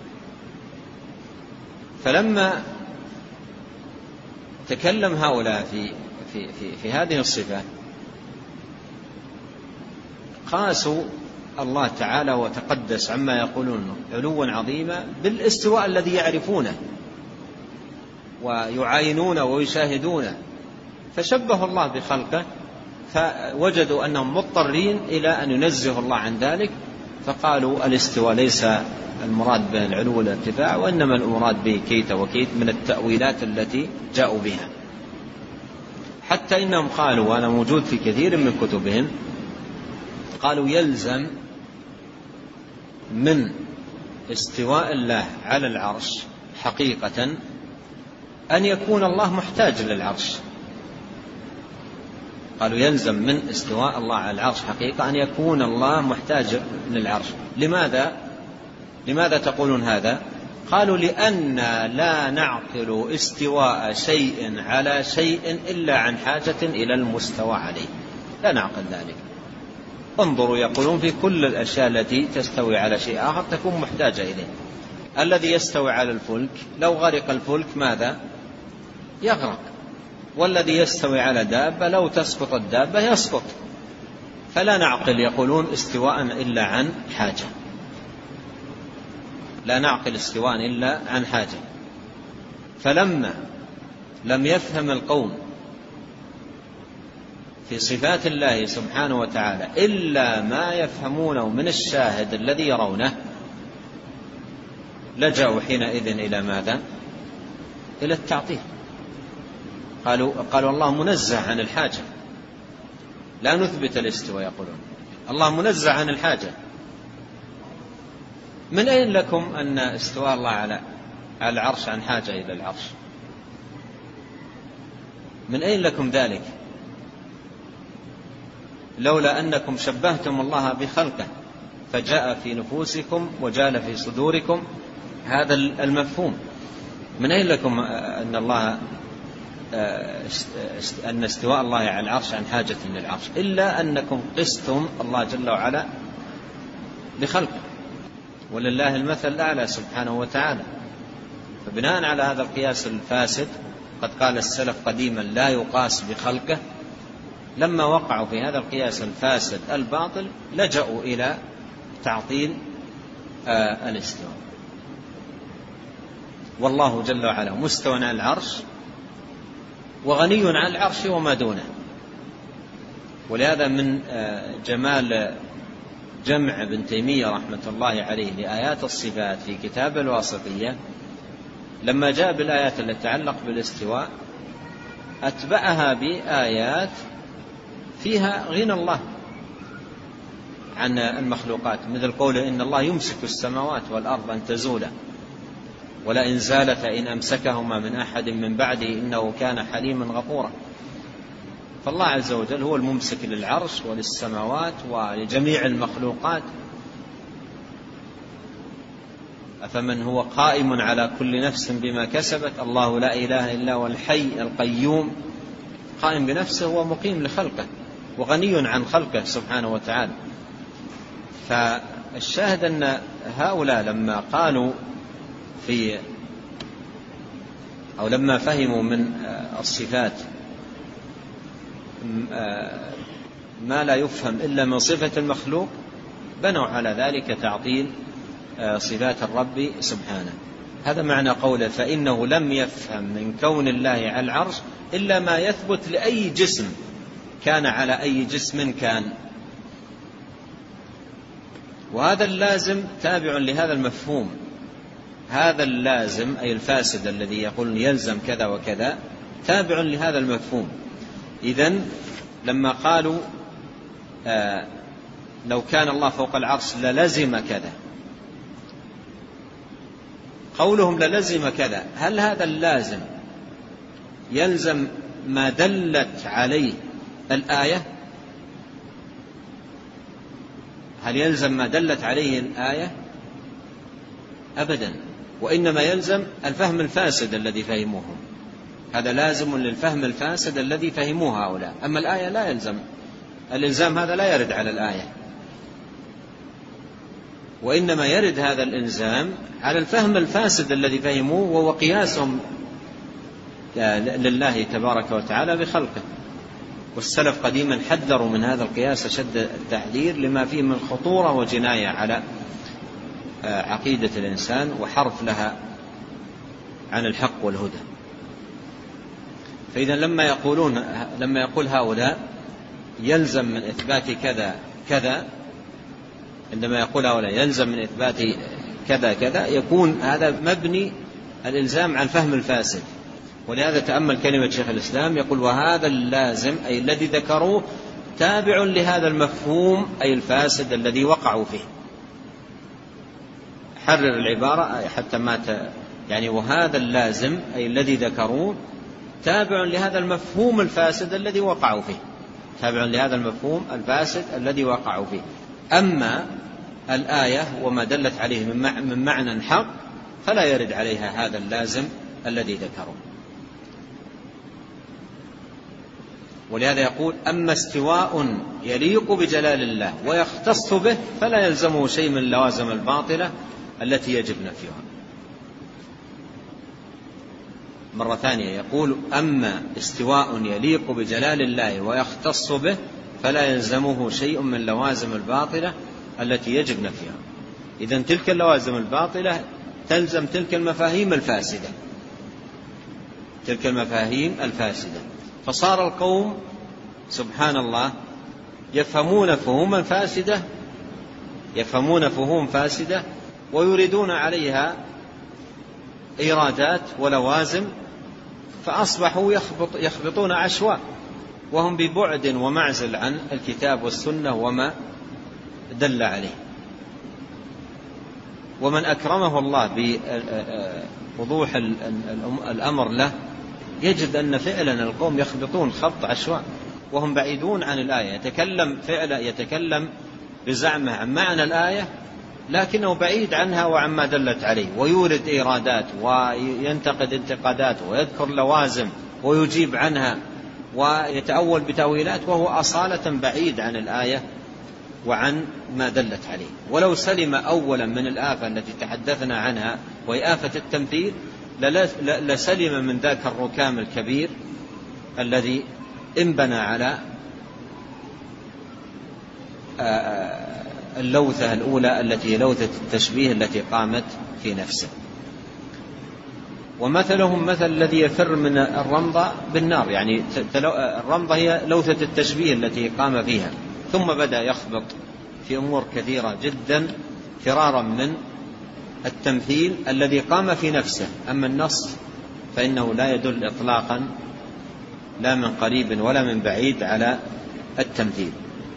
فلما تكلم هؤلاء في, في, في, في هذه الصفة قاسوا الله تعالى وتقدس عما يقولون علوا عظيما بالاستواء الذي يعرفونه ويعاينونه ويشاهدونه، فشبهوا الله بخلقه، فوجدوا أنهم مضطرين إلى أن ينزه الله عن ذلك، فقالوا الاستواء ليس المراد به العلو والارتفاع، وإنما المراد به كيت وكيت من التأويلات التي جاءوا بها. حتى إنهم قالوا، وأنا موجود في كثير من كتبهم، قالوا يلزم من استواء الله على العرش حقيقة أن يكون الله محتاج للعرش. قالوا يلزم من استواء الله على العرش حقيقة أن يكون الله محتاج للعرش. لماذا؟ لماذا تقولون هذا؟ قالوا لأن لا نعقل استواء شيء على شيء إلا عن حاجة إلى المستوى عليه، لا نعقل ذلك. انظروا، يقولون في كل الأشياء التي تستوي على شيء آخر تكون محتاجة إليه. الذي يستوي على الفلك لو غرق الفلك ماذا؟ يغرق. والذي يستوي على دابة لو تسقط الدابة يسقط. فلا نعقل، يقولون، استواء إلا عن حاجة، لا نعقل استواء إلا عن حاجة. فلما لم يفهم القوم في صفات الله سبحانه وتعالى إلا ما يفهمونه من الشاهد الذي يرونه، لجأوا حينئذ إلى ماذا؟ إلى التعطيل. قالوا, قالوا الله منزه عن الحاجة، لا نثبت الاستواء. يقولون الله منزه عن الحاجة. من أين لكم أن استواء الله على العرش عن حاجة إلى العرش؟ من أين لكم ذلك؟ لولا أنكم شبهتم الله بخلقه فجاء في نفوسكم وجال في صدوركم هذا المفهوم. من أين لكم أن الله أن استواء الله على العرش عن حاجة للعرش؟ إلا أنكم قستم الله جل وعلا بخلقه، ولله المثل الأعلى سبحانه وتعالى. فبناء على هذا القياس الفاسد، قد قال السلف قديما لا يقاس بخلقه، لما وقعوا في هذا القياس الفاسد الباطل لجأوا إلى تعطيل آه الاستواء. والله جل وعلا مستوى على العرش وغني عن العرش وما دونه. ولهذا من آه جمال جمع ابن تيمية رحمة الله عليه لآيات الصفات في كتاب الواسطية، لما جاء بالآيات التي تتعلق بالاستواء أتبعها بآيات فيها غنى الله عن المخلوقات، مثل قوله إن الله يمسك السماوات والأرض أن تزولا ولئن زالتا إن أمسكهما من أحد من بعده إنه كان حليما غفورا. فالله عز وجل هو الممسك للعرش وللسماوات ولجميع المخلوقات. أفمن هو قائم على كل نفس بما كسبت، الله لا إله إلا هو الحي القيوم، قائم بنفسه ومقيم لخلقه وغني عن خلقه سبحانه وتعالى. فالشاهد أن هؤلاء لما قالوا في أو لما فهموا من الصفات ما لا يفهم إلا من صفة المخلوق، بنوا على ذلك تعطيل صفات الرب سبحانه. هذا معنى قوله فإنه لم يفهم من كون الله على العرش إلا ما يثبت لأي جسم كان على أي جسم كان. وهذا اللازم تابع لهذا المفهوم. هذا اللازم أي الفاسد الذي يقول يلزم كذا وكذا تابع لهذا المفهوم. إذن لما قالوا آه لو كان الله فوق العرش للزم كذا، قولهم للزم كذا، هل هذا اللازم يلزم ما دلت عليه الآية؟ هل يلزم ما دلت عليه الآية؟ أبدا، وإنما يلزم الفهم الفاسد الذي فهموه. هذا لازم للفهم الفاسد الذي فهموه هؤلاء. أما الآية لا يلزم، الإلزام هذا لا يرد على الآية، وإنما يرد هذا الإلزام على الفهم الفاسد الذي فهموه، وهو قياسهم لله تبارك وتعالى بخلقه. والسلف قديما حذروا من هذا القياس شد التحذير لما فيه من خطورة وجناية على عقيدة الإنسان وحرف لها عن الحق والهدى. فإذا لما يقولون لما يقول هؤلاء يلزم من إثبات كذا كذا، عندما يقول هؤلاء يلزم من إثبات كذا كذا، يكون هذا مبني الإلزام عن الفهم الفاسد. ولهذا تأمل كلمة شيخ الإسلام يقول وهذا اللازم أي الذي ذكروه تابع لهذا المفهوم أي الفاسد الذي وقعوا فيه. حرر العبارة حتى ما ت... يعني وهذا اللازم أي الذي ذكروه تابع لهذا المفهوم الفاسد الذي وقعوا فيه، تابع لهذا المفهوم الفاسد الذي وقعوا فيه. أما الآية وما دلت عليه من معنى حق فلا يرد عليها هذا اللازم الذي ذكروه. ولهذا يقول أما استواء يليق بجلال الله ويختص به فلا يلزمه شيء من لوازم الباطلة التي يجب نفيها. مرة ثانية يقول أما استواء يليق بجلال الله ويختص به فلا يلزمه شيء من لوازم الباطلة التي يجب نفيها. إذن تلك اللوازم الباطلة تلزم تلك المفاهيم الفاسدة، تلك المفاهيم الفاسدة. فصار القوم سبحان الله يفهمون فهوما فاسدة، يفهمون فهوم فاسدة ويريدون عليها إيرادات ولوازم، فأصبحوا يخبط يخبطون عشواء وهم ببعد ومعزل عن الكتاب والسنة وما دل عليه. ومن أكرمه الله بوضوح الأمر له يجد أن فعلا القوم يخبطون خبط عشواء وهم بعيدون عن الآية. يتكلم فعلا يتكلم بزعمه عن معنى الآية لكنه بعيد عنها وعما دلت عليه، ويورد إيرادات وينتقد انتقادات ويذكر لوازم ويجيب عنها ويتأول بتأويلات وهو أصالة بعيد عن الآية وعن ما دلت عليه. ولو سلم أولا من الآفة التي تحدثنا عنها وهي آفة التمثيل لسلم من ذاك الركام الكبير الذي انبنى على اللوثة الأولى التي لوثة التشبيه التي قامت في نفسه. ومثلهم مثل الذي يفر من الرمضة بالنار، يعني الرمضة هي لوثة التشبيه التي قام فيها، ثم بدأ يخبط في أمور كثيرة جدا فرارا من التمثيل الذي قام في نفسه. أما النص فإنه لا يدل إطلاقا لا من قريب ولا من بعيد على التمثيل.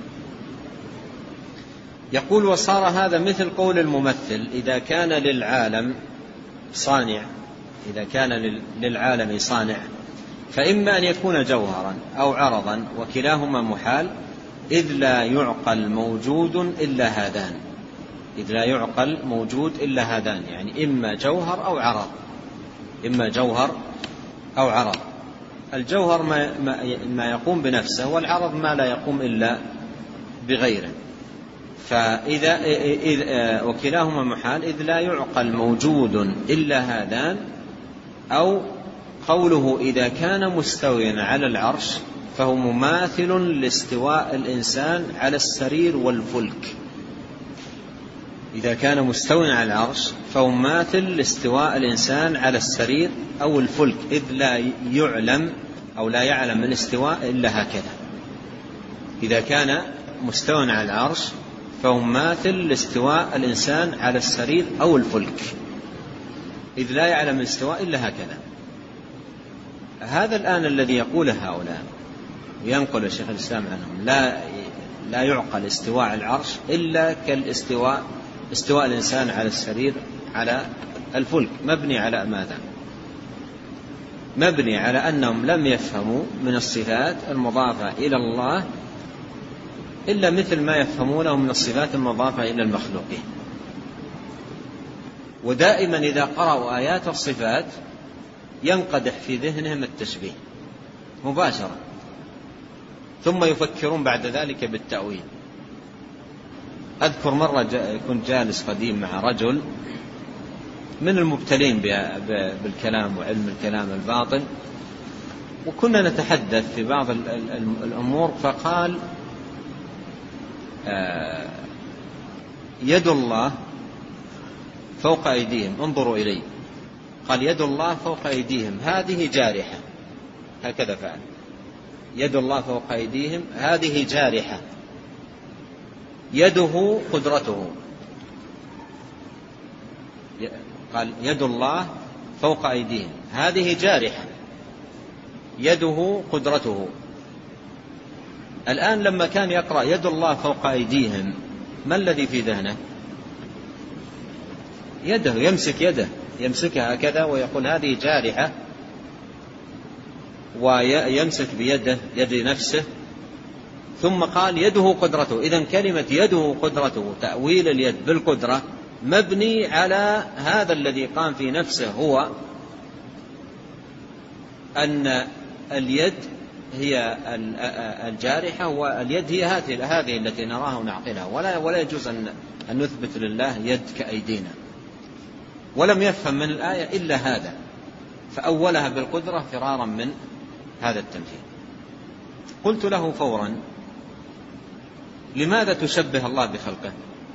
يقول وصار هذا مثل قول الممثل إذا كان للعالم صانع، إذا كان للعالم صانع فإما أن يكون جوهرا أو عرضا وكلاهما محال إذ لا يعقل موجود إلا هذان، إذ لا يعقل موجود إلا هذان، يعني إما جوهر أو عرض، إما جوهر أو عرض. الجوهر ما, ما يقوم بنفسه، والعرض ما لا يقوم إلا بغيره. فإذا وكلاهما محال إذ لا يعقل موجود إلا هذان، أو قوله إذا كان مستويا على العرش فهو مماثل لاستواء الإنسان على السرير والفلك. إذا كان مستوٍ على العرش فهو ماثل لاستواء الإنسان على السرير أو الفلك، إذ لا يعلم أو لا يعلم الاستواء إلا هكذا. إذا كان مستوٍ على العرش فهو ماثل لاستواء الإنسان على السرير أو الفلك، إذ لا يعلم الاستواء إلا هكذا. هذا الآن الذي يقوله هؤلاء وينقل الشيخ الإسلام عنهم، لا لا يعقل استواء العرش إلا كالاستواء استواء الإنسان على السرير على الفلك. مبني على ماذا؟ مبني على أنهم لم يفهموا من الصفات المضافة إلى الله إلا مثل ما يفهمونه من الصفات المضافة إلى المخلوقين. ودائما إذا قرأوا آيات الصفات ينقدح في ذهنهم التشبيه مباشرة، ثم يفكرون بعد ذلك بالتأويل. أذكر مرة كنت جالس قديم مع رجل من المبتلين بالكلام وعلم الكلام الباطن، وكنا نتحدث في بعض الأمور، فقال يد الله فوق أيديهم، انظروا إلي. قال يد الله فوق أيديهم هذه جارحة، هكذا فعل. يد الله فوق أيديهم هذه جارحة، يده قدرته. قال يد الله فوق أيديهم هذه جارحة، يده قدرته. الآن لما كان يقرأ يد الله فوق أيديهم، ما الذي في ذهنه؟ يده، يمسك يده، يمسكها هكذا ويقول هذه جارحة، ويمسك بيده يد نفسه. ثم قال يده قدرته. إذن كلمة يده قدرته، تأويل اليد بالقدرة، مبني على هذا الذي قام في نفسه، هو أن اليد هي الجارحة، واليد هي هذه التي نراها ونعقلها، ولا ولا يجوز أن نثبت لله يد كأيدينا. ولم يفهم من الآية إلا هذا، فأولها بالقدرة فرارا من هذا التمثيل. قلت له فورا لماذا تشبه الله بخلقه؟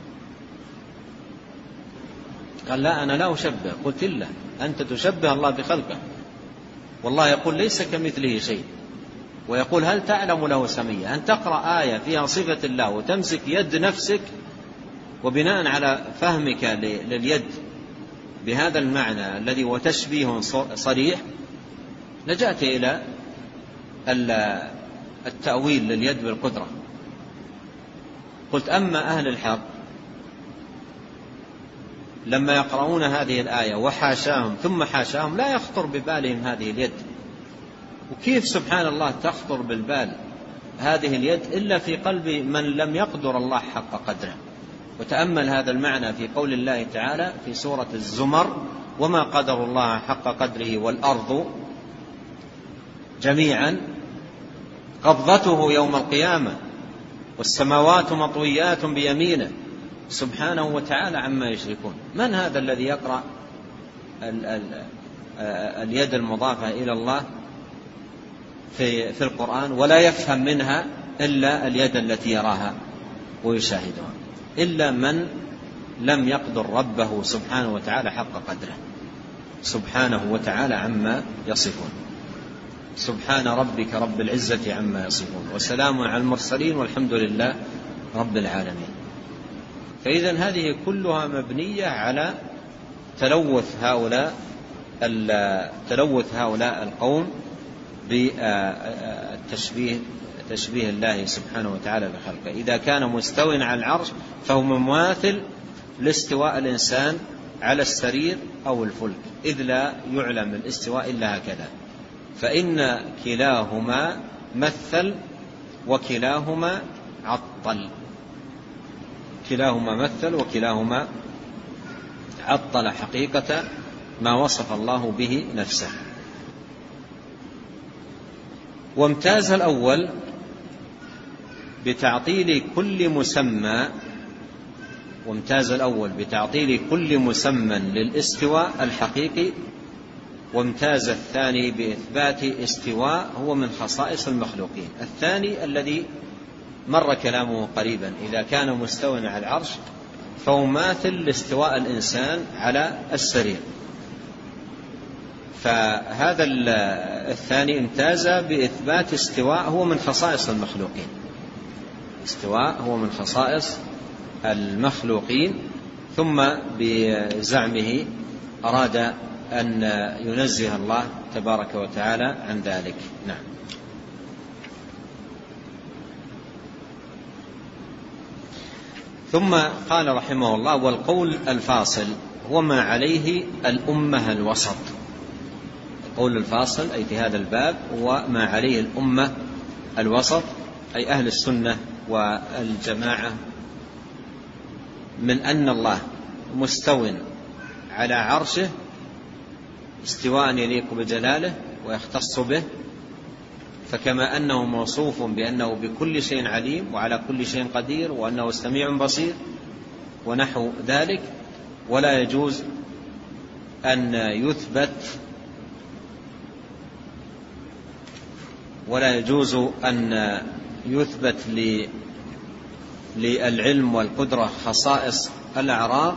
قال لا أنا لا أشبه. قلت له أنت تشبه الله بخلقه، والله يقول ليس كمثله شيء، ويقول هل تعلم له سمية؟ أن تقرأ آية فيها صفة الله وتمسك يد نفسك، وبناء على فهمك لليد بهذا المعنى الذي هو تشبيه صريح لجأت إلى التأويل لليد بالقدرة. قلت أما أهل الحق لما يقرؤون هذه الآية وحاشاهم ثم حاشاهم لا يخطر ببالهم هذه اليد. وكيف سبحان الله تخطر بالبال هذه اليد إلا في قلب من لم يقدر الله حق قدره. وتأمل هذا المعنى في قول الله تعالى في سورة الزمر وما قدر الله حق قدره والأرض جميعا قبضته يوم القيامة والسماوات مطويات بيمينه سبحانه وتعالى عما يشركون. من هذا الذي يقرأ ال ال اليد المضافة إلى الله في, في القرآن ولا يفهم منها إلا اليد التي يراها ويشاهدها، إلا من لم يقدر ربه سبحانه وتعالى حق قدره سبحانه وتعالى عما يصفون. سبحان ربك رب العزة عما يصفون وسلام على المرسلين والحمد لله رب العالمين. فإذن هذه كلها مبنية على تلوث هؤلاء تلوث هؤلاء القوم بالتشبيه تشبيه الله سبحانه وتعالى بخلقه. إذا كان مستوٍ على العرش فهو مماثل لاستواء الإنسان على السرير أو الفلك، إذ لا يعلم الاستواء إلا هكذا. فإن كلاهما مثل وكلاهما عطل، كلاهما مثل وكلاهما عطل حقيقة ما وصف الله به نفسه. وامتاز الأول بتعطيل كل مسمى وامتاز الأول بتعطيل كل مسمى للاستواء الحقيقي، وامتاز الثاني بإثبات استواء هو من خصائص المخلوقين. الثاني الذي مر كلامه قريبا، إذا كان مستوى على العرش فهو ماثل لاستواء الإنسان على السرير. فهذا الثاني امتاز بإثبات استواء هو من خصائص المخلوقين، استواء هو من خصائص المخلوقين، ثم بزعمه أراد أن ينزه الله تبارك وتعالى عن ذلك. نعم. ثم قال رحمه الله: والقول الفاصل هو ما عليه الأمة الوسط. القول الفاصل أي في هذا الباب هو ما عليه الأمة الوسط، أي أهل السنة والجماعة، من أن الله مستو على عرشه استواء يليق بجلاله ويختص به، فكما أنه موصوف بأنه بكل شيء عليم وعلى كل شيء قدير وأنه سميع بصير ونحو ذلك، ولا يجوز أن يثبت ولا يجوز أن يثبت للعلم والقدرة خصائص الأعراض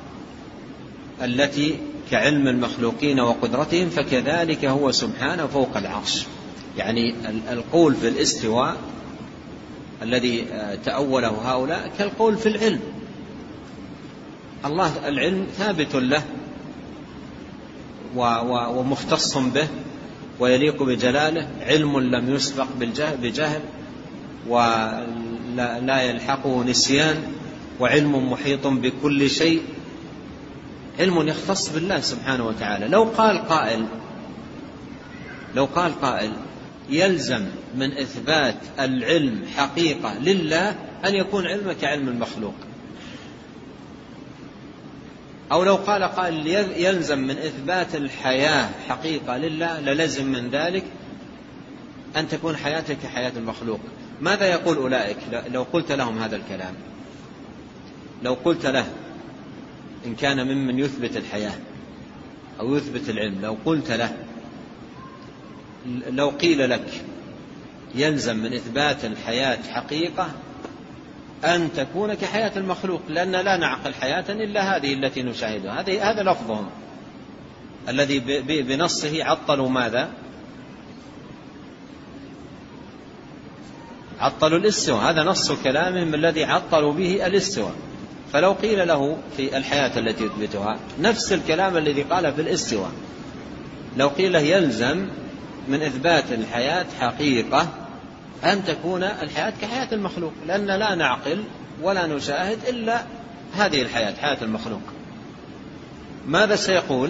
التي كعلم المخلوقين وقدرتهم، فكذلك هو سبحانه فوق العرش. يعني القول في الاستواء الذي تأوله هؤلاء كالقول في العلم. الله العلم ثابت له ومختص به ويليق بجلاله، علم لم يسبق بجهل ولا يلحقه نسيان، وعلم محيط بكل شيء، علم يختص بالله سبحانه وتعالى. لو قال قائل لو قال قائل يلزم من إثبات العلم حقيقة لله أن يكون علمه كعلم المخلوق، أو لو قال قائل يلزم من إثبات الحياة حقيقة لله للزم من ذلك أن تكون حياتك كحياة المخلوق. ماذا يقول أولئك لو قلت لهم هذا الكلام؟ لو قلت له إن كان ممن يثبت الحياة أو يثبت العلم، لو قلت له لو قيل لك يلزم من إثبات الحياة حقيقة أن تكون كحياة المخلوق، لأن لا نعقل حياة إلا هذه التي نشاهدها، هذا لفظهم الذي بنصه عطلوا ماذا؟ عطلوا الاستواء، هذا نص كلامهم الذي عطلوا به الاستواء. فلو قيل له في الحياة التي يثبتها نفس الكلام الذي قال في الاستواء، لو قيل يلزم من إثبات الحياة حقيقة أن تكون الحياة كحياة المخلوق، لأن لا نعقل ولا نشاهد إلا هذه الحياة، حياة المخلوق، ماذا سيقول؟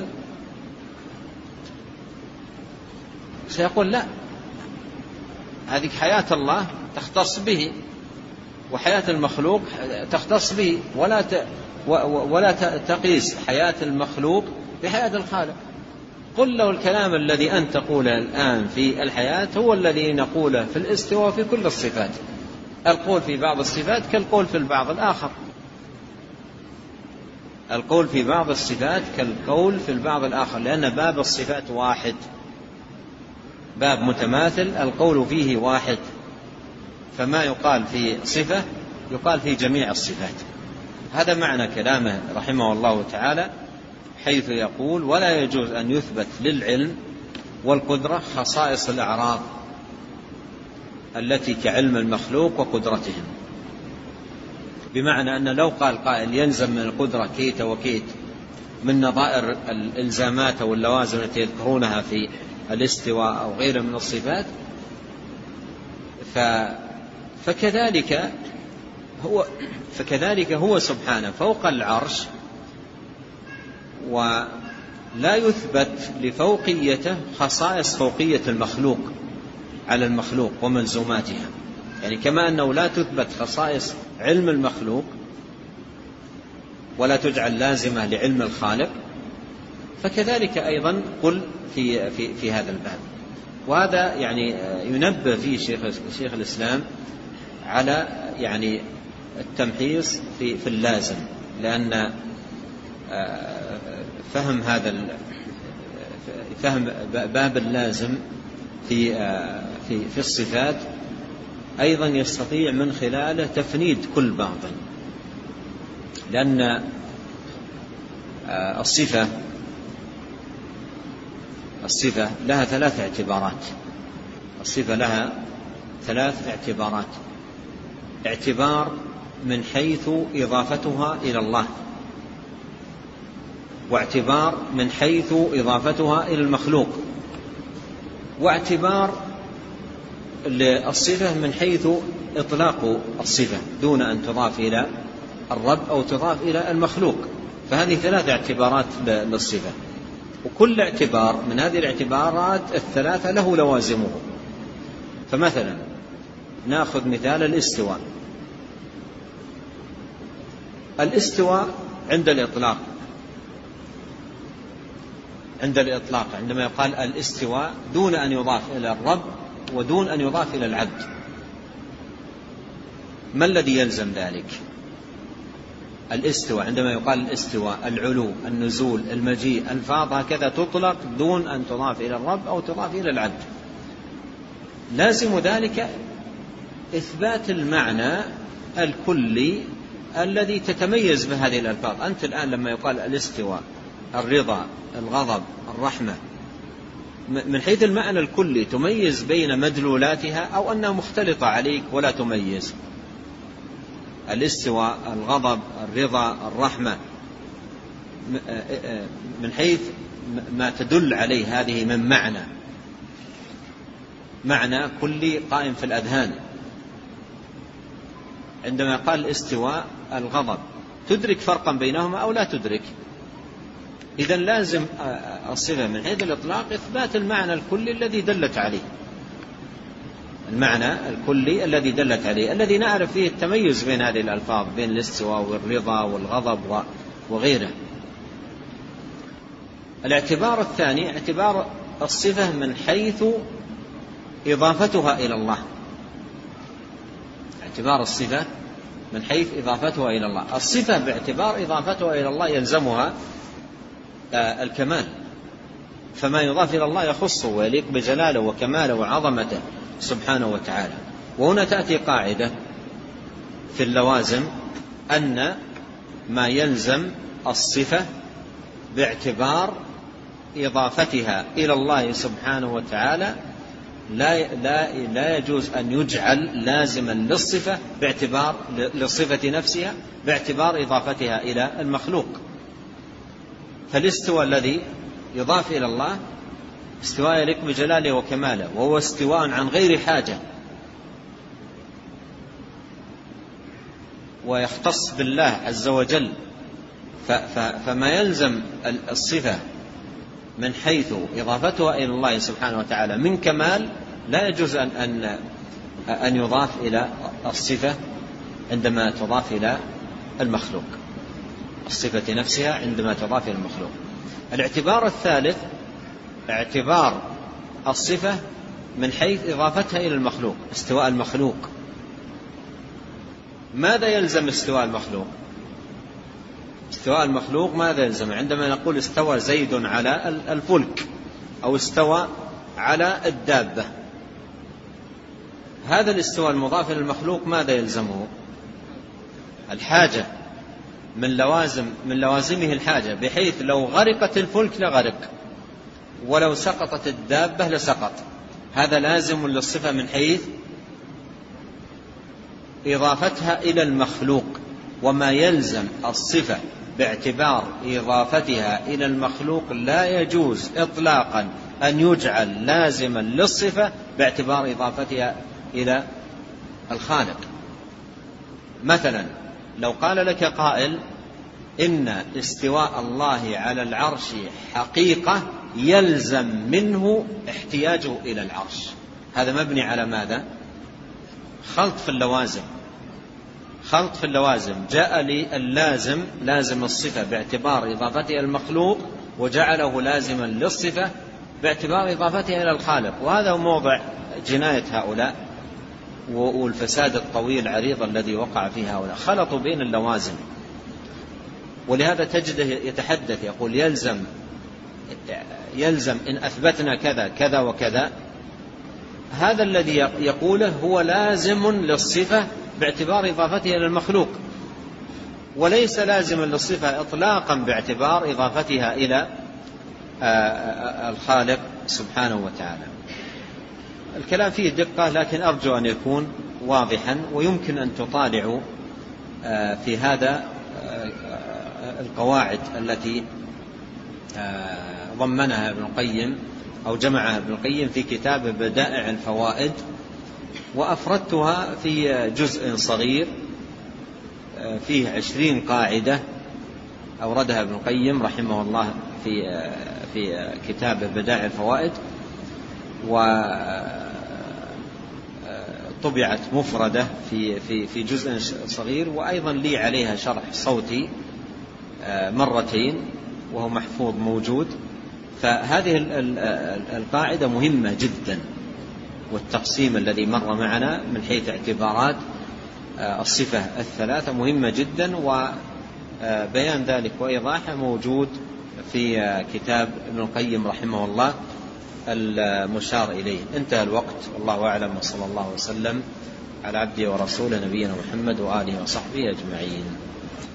سيقول لا، هذه حياة الله تختص به، وحياة المخلوق تختص به، ولا ولا تقيس حياة المخلوق بحياة الخالق. قل له الكلام الذي أنت تقوله الآن في الحياة هو الذي نقوله في الاستواء في كل الصفات. القول في بعض الصفات كالقول في البعض الآخر، القول في بعض الصفات كالقول في البعض الآخر، لأن باب الصفات واحد، باب متماثل القول فيه واحد، فما يقال في صفة يقال في جميع الصفات. هذا معنى كلامه رحمه الله تعالى، حيث يقول: ولا يجوز أن يثبت للعلم والقدرة خصائص الأعراض التي كعلم المخلوق وقدرتهم. بمعنى أن لو قال قائل يلزم من القدرة كيت وكيت من نظائر الإلزامات أو اللوازم التي يذكرونها في الاستواء أو غيره من الصفات، فكذلك هو فكذلك هو سبحانه فوق العرش، ولا يثبت لفوقيته خصائص فوقية المخلوق على المخلوق وملزوماتها. يعني كما أنه لا تثبت خصائص علم المخلوق ولا تجعل لازمة لعلم الخالق، فكذلك أيضا قل في, في, في هذا الباب. وهذا يعني ينبه فيه شيخ, شيخ الإسلام على يعني التمحيص في, في اللازم، لأن فهم هذا فهم باب اللازم في في في الصفات أيضا يستطيع من خلاله تفنيد كل باطل، لأن الصفة الصفة لها ثلاث اعتبارات الصفة لها ثلاث اعتبارات اعتبار من حيث إضافتها إلى الله، واعتبار من حيث إضافتها إلى المخلوق، واعتبار للصفة من حيث إطلاق الصفة دون أن تضاف إلى الرب أو تضاف إلى المخلوق. فهذه ثلاث اعتبارات للصفة، وكل اعتبار من هذه الاعتبارات الثلاثة له لوازمه. فمثلا نأخذ مثال الاستواء. الاستواء عند الإطلاق عند الإطلاق عندما يقال الاستواء دون أن يضاف إلى الرب ودون أن يضاف إلى العبد، ما الذي يلزم ذلك؟ الاستواء عندما يقال الاستواء العلو، النزول، المجيء، الفاظ هكذا تطلق دون أن تضاف إلى الرب أو تضاف إلى العبد. لازم ذلك إثبات المعنى الكلي الذي تتميز بهذه الألفاظ. أنت الآن لما يقال الاستواء، الرضا، الغضب، الرحمة، من حيث المعنى الكلي تميز بين مدلولاتها أو أنها مختلطة عليك ولا تميز؟ الاستواء، الغضب، الرضا، الرحمة، من حيث ما تدل عليه هذه من معنى معنى كلي قائم في الأذهان. عندما قال الاستواء الغضب، تدرك فرقا بينهما أو لا تدرك؟ إذن لازم الصفة من حيث الإطلاق إثبات المعنى الكلي الذي دلت عليه المعنى الكلي الذي دلت عليه الذي نعرف فيه التميز بين هذه الألفاظ، بين الاستواء والرضا والغضب وغيره. الاعتبار الثاني اعتبار الصفة من حيث إضافتها إلى الله. اعتبار الصفة من حيث إضافتها إلى الله. الصفة باعتبار إضافتها إلى الله يلزمها الكمال، فما يضاف إلى الله يخصه ويليق بجلاله وكماله وعظمته سبحانه وتعالى. وهنا تأتي قاعدة في اللوازم أن ما يلزم الصفة باعتبار إضافتها إلى الله سبحانه وتعالى لا, لا, لا يجوز أن يجعل لازما للصفة باعتبار للصفة نفسها باعتبار إضافتها إلى المخلوق. فالاستواء الذي يضاف إلى الله استواء يليق بجلاله وكماله، وهو استواء عن غير حاجة ويختص بالله عز وجل. فما يلزم الصفة من حيث إضافتها إلى الله سبحانه وتعالى من كمال لا يجوز أن, أن, أن يضاف إلى الصفة عندما تضاف إلى المخلوق، الصفة نفسها عندما تضاف إلى المخلوق. الاعتبار الثالث اعتبار الصفة من حيث إضافتها إلى المخلوق، استواء المخلوق. ماذا يلزم استواء المخلوق؟ استواء المخلوق ماذا يلزم؟ عندما نقول استوى زيد على الفلك أو استوى على الدابة، هذا الاستواء المضاف إلى المخلوق ماذا يلزمه؟ الحاجة، من لوازم من لوازمه الحاجة، بحيث لو غرقت الفلك لغرق ولو سقطت الدابة لسقط. هذا لازم للصفة من حيث إضافتها إلى المخلوق. وما يلزم الصفة باعتبار إضافتها إلى المخلوق لا يجوز إطلاقا أن يجعل لازما للصفة باعتبار إضافتها إلى الخالق. مثلا لو قال لك قائل إن استواء الله على العرش حقيقة يلزم منه احتياجه إلى العرش، هذا مبني على ماذا؟ خلط في اللوازم خلط في اللوازم جاء لي اللازم لازم الصفة باعتبار إضافتها إلى المخلوق وجعله لازما للصفة باعتبار إضافتها إلى الخالق. وهذا موضع جناية هؤلاء والفساد الطويل العريض الذي وقع فيه هؤلاء، خلطوا بين اللوازم. ولهذا تجده يتحدث يقول يلزم يلزم إن أثبتنا كذا كذا وكذا، هذا الذي يقوله هو لازم للصفة باعتبار إضافتها إلى المخلوق. وليس لازما للصفة إطلاقا باعتبار إضافتها إلى الخالق سبحانه وتعالى. الكلام فيه دقة، لكن أرجو أن يكون واضحا، ويمكن أن تطالعوا في هذا القواعد التي ضمنها ابن القيم أو جمعها ابن القيم في كتاب بدائع الفوائد، وأفردتها في جزء صغير فيه عشرين قاعدة أوردها ابن القيم رحمه الله في في كتاب بدائع الفوائد، وطبعت مفردة في في في جزء صغير، وأيضا لي عليها شرح صوتي مرتين وهو محفوظ موجود. فهذه القاعدة مهمة جدا، والتقسيم الذي مر معنا من حيث اعتبارات الصفة الثلاثة مهمة جدا، وبيان ذلك وإيضاحه موجود في كتاب ابن القيم رحمه الله المشار إليه. انتهى الوقت، والله أعلم، وصلى الله وسلم على عبده ورسوله نبينا محمد وآله وصحبه أجمعين.